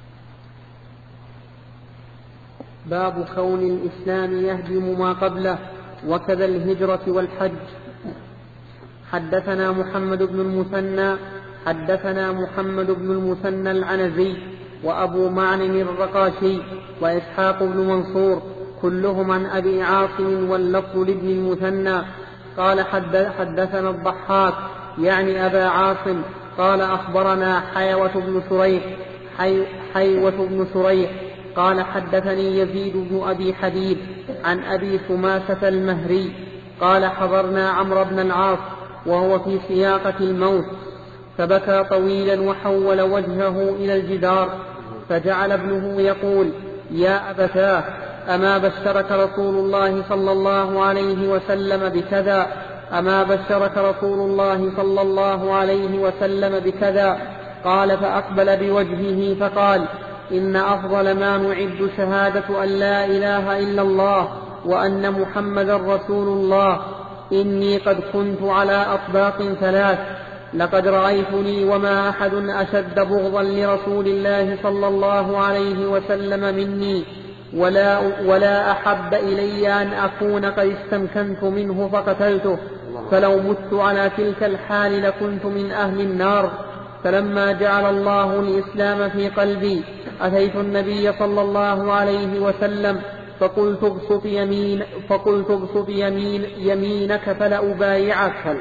باب كون الإسلام يهدم ما قبله وكذا الهجرة والحج. حدثنا محمد بن المثنى حدثنا محمد بن المثنى العنزي وأبو معن الرقاشي وإسحاق بن منصور كلهم عن أبي عاصم واللفظ لابن المثنى قال حدثنا الضحاك يعني أبا عاصم قال أخبرنا حيوة بن شريح حي حيوة بن شريح قال حدثني يزيد بن أبي حبيب عن أبي سماسة المهري قال حضرنا عمرو بن العاص وهو في سياقة الموت فبكى طويلا وحول وجهه إلى الجدار فجعل ابنه يقول يا أبتاه أما بشرك رسول الله صلى الله عليه وسلم بكذا أما بشرك رسول الله صلى الله عليه وسلم بكذا قال فأقبل بوجهه فقال إن أفضل ما نعد شهادة أن لا إله إلا الله وأن محمدا رسول الله إني قد كنت على أطباق ثلاث لقد رأيتني وما أحد أشد بغضا لرسول الله صلى الله عليه وسلم مني ولا, ولا أحب إلي أن أكون قد استمكنت منه فقتلته فلو مت على تلك الحال لكنت من أهل النار فلما جعل الله الإسلام في قلبي أتيت النبي صلى الله عليه وسلم فقلت ابسط يمين فقلت ابسط يمين يمينك فلأبايعك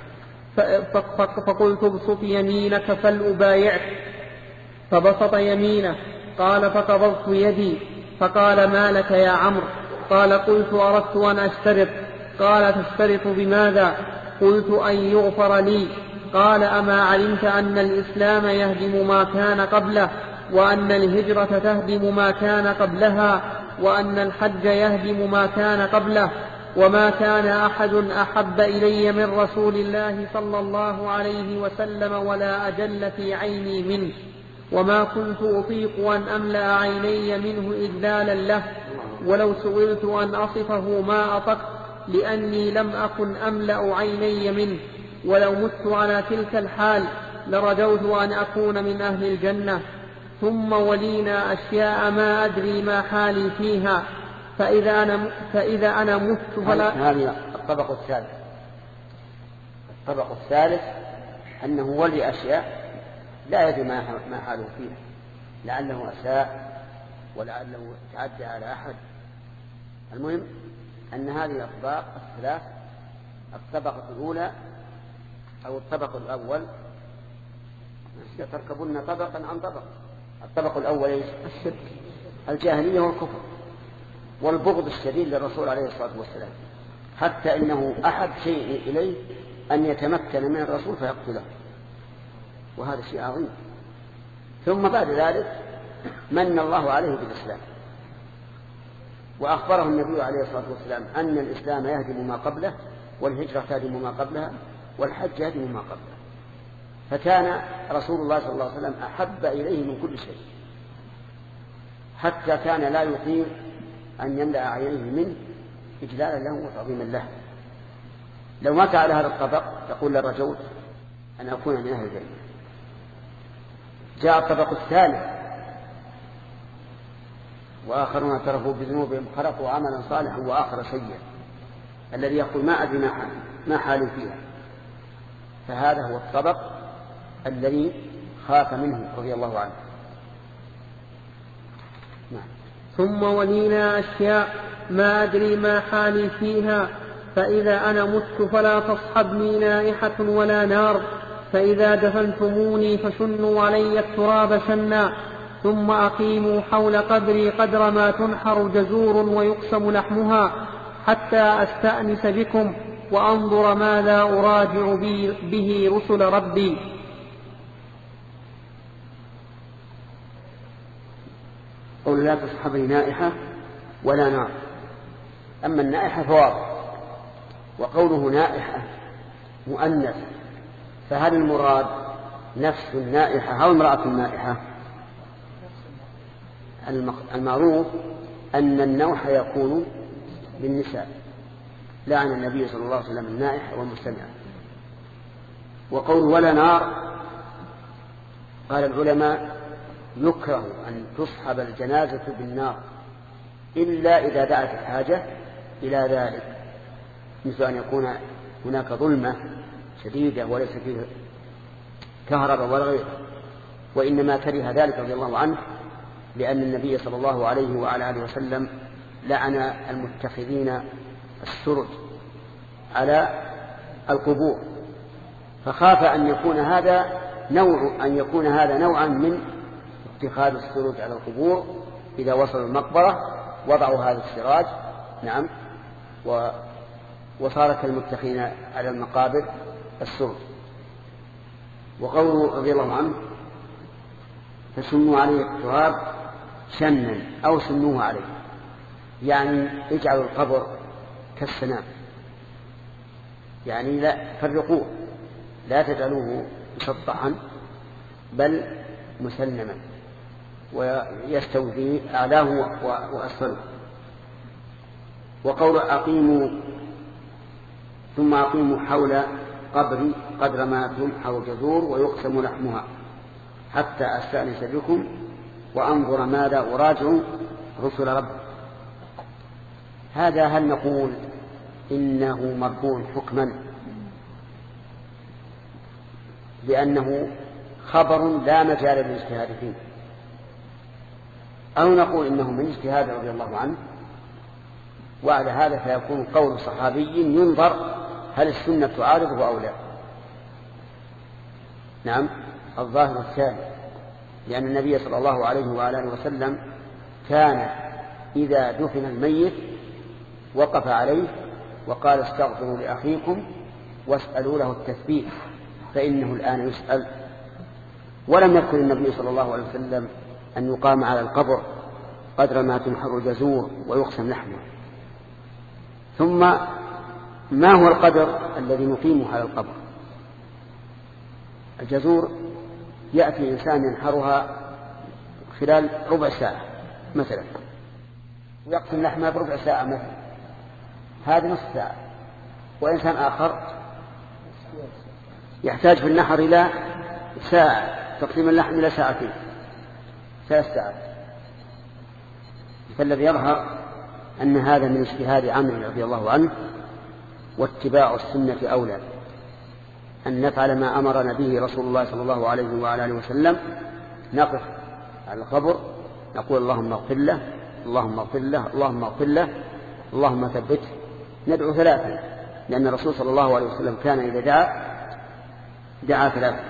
فقلت ابسط يمينك فلأبايعك فبسط يمينه قال فقبضت يدي فقال ما لك يا عمرو قال قلت أردت أن أشترط قال تشترط بماذا قلت أن يغفر لي قال أما علمت أن الإسلام يهدم ما كان قبله وأن الهجرة تهدم ما كان قبلها وأن الحج يهدم ما كان قبله وما كان أحد أحب إلي من رسول الله صلى الله عليه وسلم ولا أجل في عيني منه وما كنت أطيق أن أملأ عيني منه إجلالا له ولو سئلت أن أصفه ما أطقت لأني لم أكن أملأ عيني منه ولو مت على تلك الحال لرجوت أن أكون من أهل الجنة ثم ولينا أشياء ما أدري ما حالي فيها فإذا أنا, فإذا أنا مت فلا. هذا الطبق الثالث. الطبق الثالث أنه ولي أشياء لا يدري ما حاله فيها لعله أساء ولعله تعدى على أحد. المهم أن هذه الأطباق الثلاث الطبقة الأولى أو الطبق الأول تركبون طبقا عن طبق. الطبق الأول الشرك الجاهلية والكفر والبغض الشديد للرسول عليه الصلاة والسلام حتى إنه أحب شيء إليه أن يتمكن من الرسول فيقتله وهذا شيء عظيم. ثم بعد ذلك من الله عليه بالإسلام وأخبره النبي عليه الصلاة والسلام أن الإسلام يهدم ما قبله والهجرة تهدم ما قبلها والحج يهدم ما قبله فكان رسول الله صلى الله عليه وسلم أحب إليه من كل شيء حتى كان لا يطيق أن يملأ عينيه منه إجلالا له وتعظيما له. لو مات على هذا الطبق يقول لرجوت أن أكون من أهل الجنة. جاء الطبق الثالث وآخرون اعترفوا بذنوبهم خلقوا عملا صالحا وآخر سيئا الذي يقول ما أدري ما حال ما حالي فيها فهذا هو الطبق الذي خاف منه رضي الله عنه. نعم. ثم ولينا أشياء ما أدري ما حالي فيها فإذا أنا مت فلا تصحبني نائحة ولا نار فإذا دفنتموني فشنوا علي التراب شنا ثم أقيموا حول قبري قدر ما تنحر جزور ويقسم لحمها حتى أستأنس بكم وأنظر ماذا أراجع به رسل ربي. قول لا تصحبني نائحة ولا نار. أما النائحة فواضح وقوله نائحة مؤنث فهل المراد نفس النائحة أو امرأة النائحة؟ المعروف أن النوح يكون للنساء لعن النبي صلى الله عليه وسلم النائحة والمستمعة. وقول ولا نار قال العلماء يكره أن تصحب الجنازة بالنار إلا إذا دعت الحاجة إلى ذلك مثل أن يكون هناك ظلمة شديدة وليس فيه كهرباء ولا غيره وإنما كره ذلك رضي الله عنه لأن النبي صلى الله عليه وعلى آله وسلم لعن المتخذين السرج على القبور فخاف أن يكون هذا نوع أن يكون هذا نوعا من اتخاذ السرج على القبور إذا وصلوا المقبرة وضعوا هذا السراج نعم و وصار كالمتخذين على المقابر السرج. وقوله رضي الله عنه فسنوا عليه التراب شنا أو سنوه عليه، يعني اجعلوا القبر كالسنام، يعني لا فرقوه، لا تجعلوه مسطحا بل مسنما ويستوي فيه أعلاه وأسفله. وقول أقيموا ثم أقيموا حول قبري قدر ما تنحر الجذور ويقسم لحمها حتى أستأنس بكم وأنظر ماذا أراجع رسل ربي. هذا هل نقول إنه مرفوع حكما لأنه خبر لا مجال للاجتهاد فيه، أو نقول إنه من اجتهاد رضي الله عنه، وعلى هذا فيكون قول صحابي ينظر هل السنة تعارضه أو لا. نعم الظاهر الثاني، لأن النبي صلى الله عليه وآله وسلم كان إذا دفن الميت وقف عليه وقال استغفروا لأخيكم واسألوا له التثبيت فإنه الآن يسأل. ولم يذكر النبي صلى الله عليه وسلم أن يقام على القبر قدر ما تنحر الجزور ويقسم لحمه. ثم ما هو القدر الذي نقيمه على القبر؟ الجزور يأتي إنسان ينحرها خلال ربع ساعة مثلا ويقسم لحمها بربع ساعة مثلا، هذه نصف ساعة. وإنسان آخر يحتاج في النحر إلى ساعة، تقسيم اللحم إلى ساعتين، ثلاث ساعات. فالذي يظهر أن هذا من اجتهاد عمرو رضي الله عنه، واتباع السنة أولى، أن نفعل ما أمرنا به رسول الله صلى الله عليه وآله وسلم، نقف على القبر نقول اللهم اغفر له اللهم اغفر له اللهم اغفر له اللهم ثبته، ندعو ثلاثا، لأن الرسول صلى الله عليه وسلم كان إذا دعا دعا ثلاثا.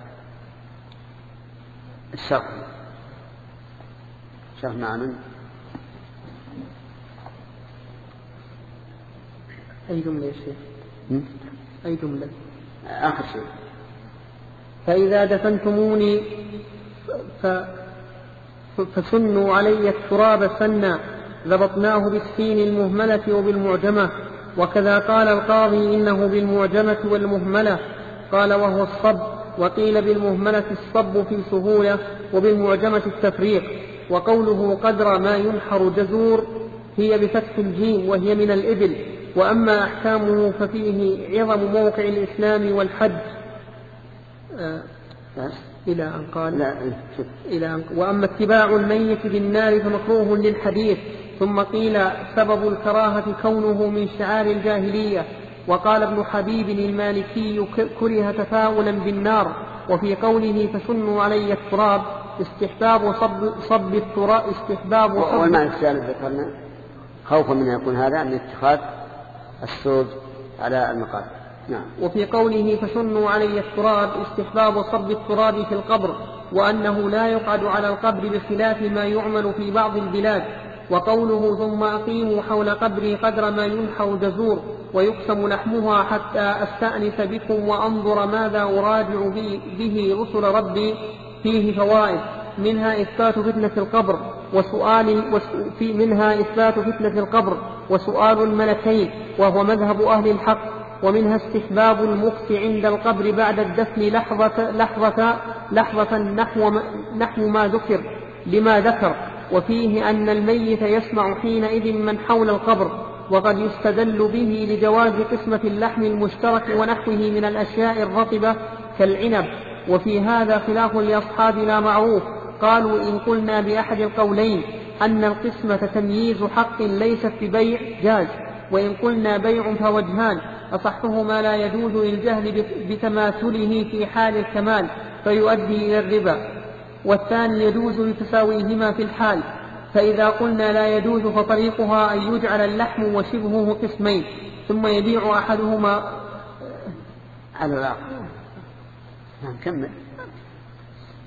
الشرح شرح معنا أي جملة يا شيخ؟ أي جملة؟ آخر شيء فإذا دفنتموني ف... فسنوا علي التراب سنا ضبطناه بالسين المهملة وبالمعجمة. وكذا قال القاضي إنه بالمعجمة والمهملة، قال وهو الصب، وقيل بالمهملة الصب في سهولة وبالمعجمة التفريق. وقوله قدر ما ينحر جزور هي بفتح الجيم وهي من الإبل. وأما أحكامه ففيه عظم موقع الإسلام والحج آه إلى أن قال لا. إلى أن وأما اتباع الميت بالنار فمكروه للحديث. ثم قيل سبب الكراهة كونه من شعار الجاهلية. وقال ابن حبيب المالكي كره تفاؤلا بالنار. وفي قوله فسنوا علي التراب استحباب صب, صب التراب استحباب والمعنى الثالث ذكرنا خوفا من يكون هذا من اتخاذ السود على المقابر. نعم. وفي قوله فسنوا علي التراب استحباب صب التراب في القبر، وأنه لا يقعد على القبر بخلاف ما يعمل في بعض البلاد. وقوله ثم أقيموا حول قبري قدر ما ينحر جزور ويقسم لحمها حتى أستأنس بكم وأنظر ماذا أراجع به رسل ربي فيه فوائد، منها إثبات فتنة القبر وسؤال في منها إثبات فتنة القبر وسؤال الملكين وهو مذهب أهل الحق. ومنها استحباب المكث عند القبر بعد الدفن لحظة لحظة لحظة نحو نحو ما ذكر لما ذكر. وفيه أن الميت يسمع حينئذ من حول القبر، وقد يستدل به لجواز قسمة اللحم المشترك ونحوه من الأشياء الرطبة كالعنب. وفي هذا خلاف لأصحابنا معروف، قالوا إن قلنا بأحد القولين أن القسمة تمييز حق ليست ببيع جاز، وإن قلنا بيع فوجهان، أصحهما لا يجوز للجهل بتماثله في حال الكمال فيؤدي إلى الربا، والثاني يجوز لتساويهما في الحال. فإذا قلنا لا يجوز فطريقها أن يجعل اللحم وشبهه قسمين ثم يبيع أحدهما على الآخر. نكمل.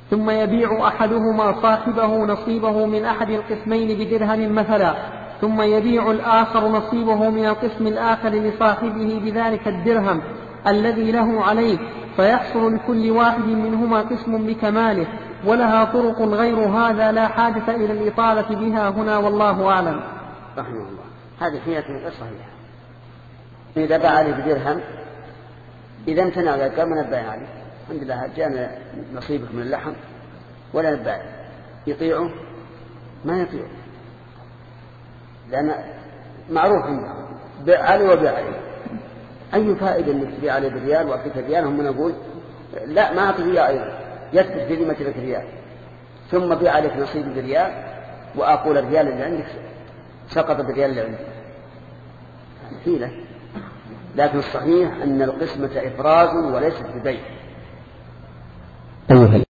ثم يبيع أحدهما صاحبه نصيبه من أحد القسمين بدرهم مثلا، ثم يبيع الآخر نصيبه من القسم الآخر لصاحبه بذلك الدرهم الذي له عليه، فيحصل لكل واحد منهما قسم بكماله، ولها طرق غير هذا لا حاجة إلى الإطالة بها هنا، والله أعلم. رحمه الله. هذه حيلة غير صحيحة. إذا باع عليه بدرهم، إذا امتنع ذلك قال ما نبايع عليه، الحمد لله جاءنا نصيبك من اللحم ولا نبايع، يطيعه ما يطيعه، لأن معروف عنده بيع عليه وبيع عليه. أي فائدة أنك تبيع عليه بريال وأعطيك ريال؟ هم نقول لا، ما أعطي ريال أيضا، يثبت في ذمة لك ريال، ثم بيع عليك نصيب بريال وأقول الريال اللي عندك سقط بالريال اللي عندك، حيلة. لكن الصحيح أن القسمة إفراز وليست ببيع.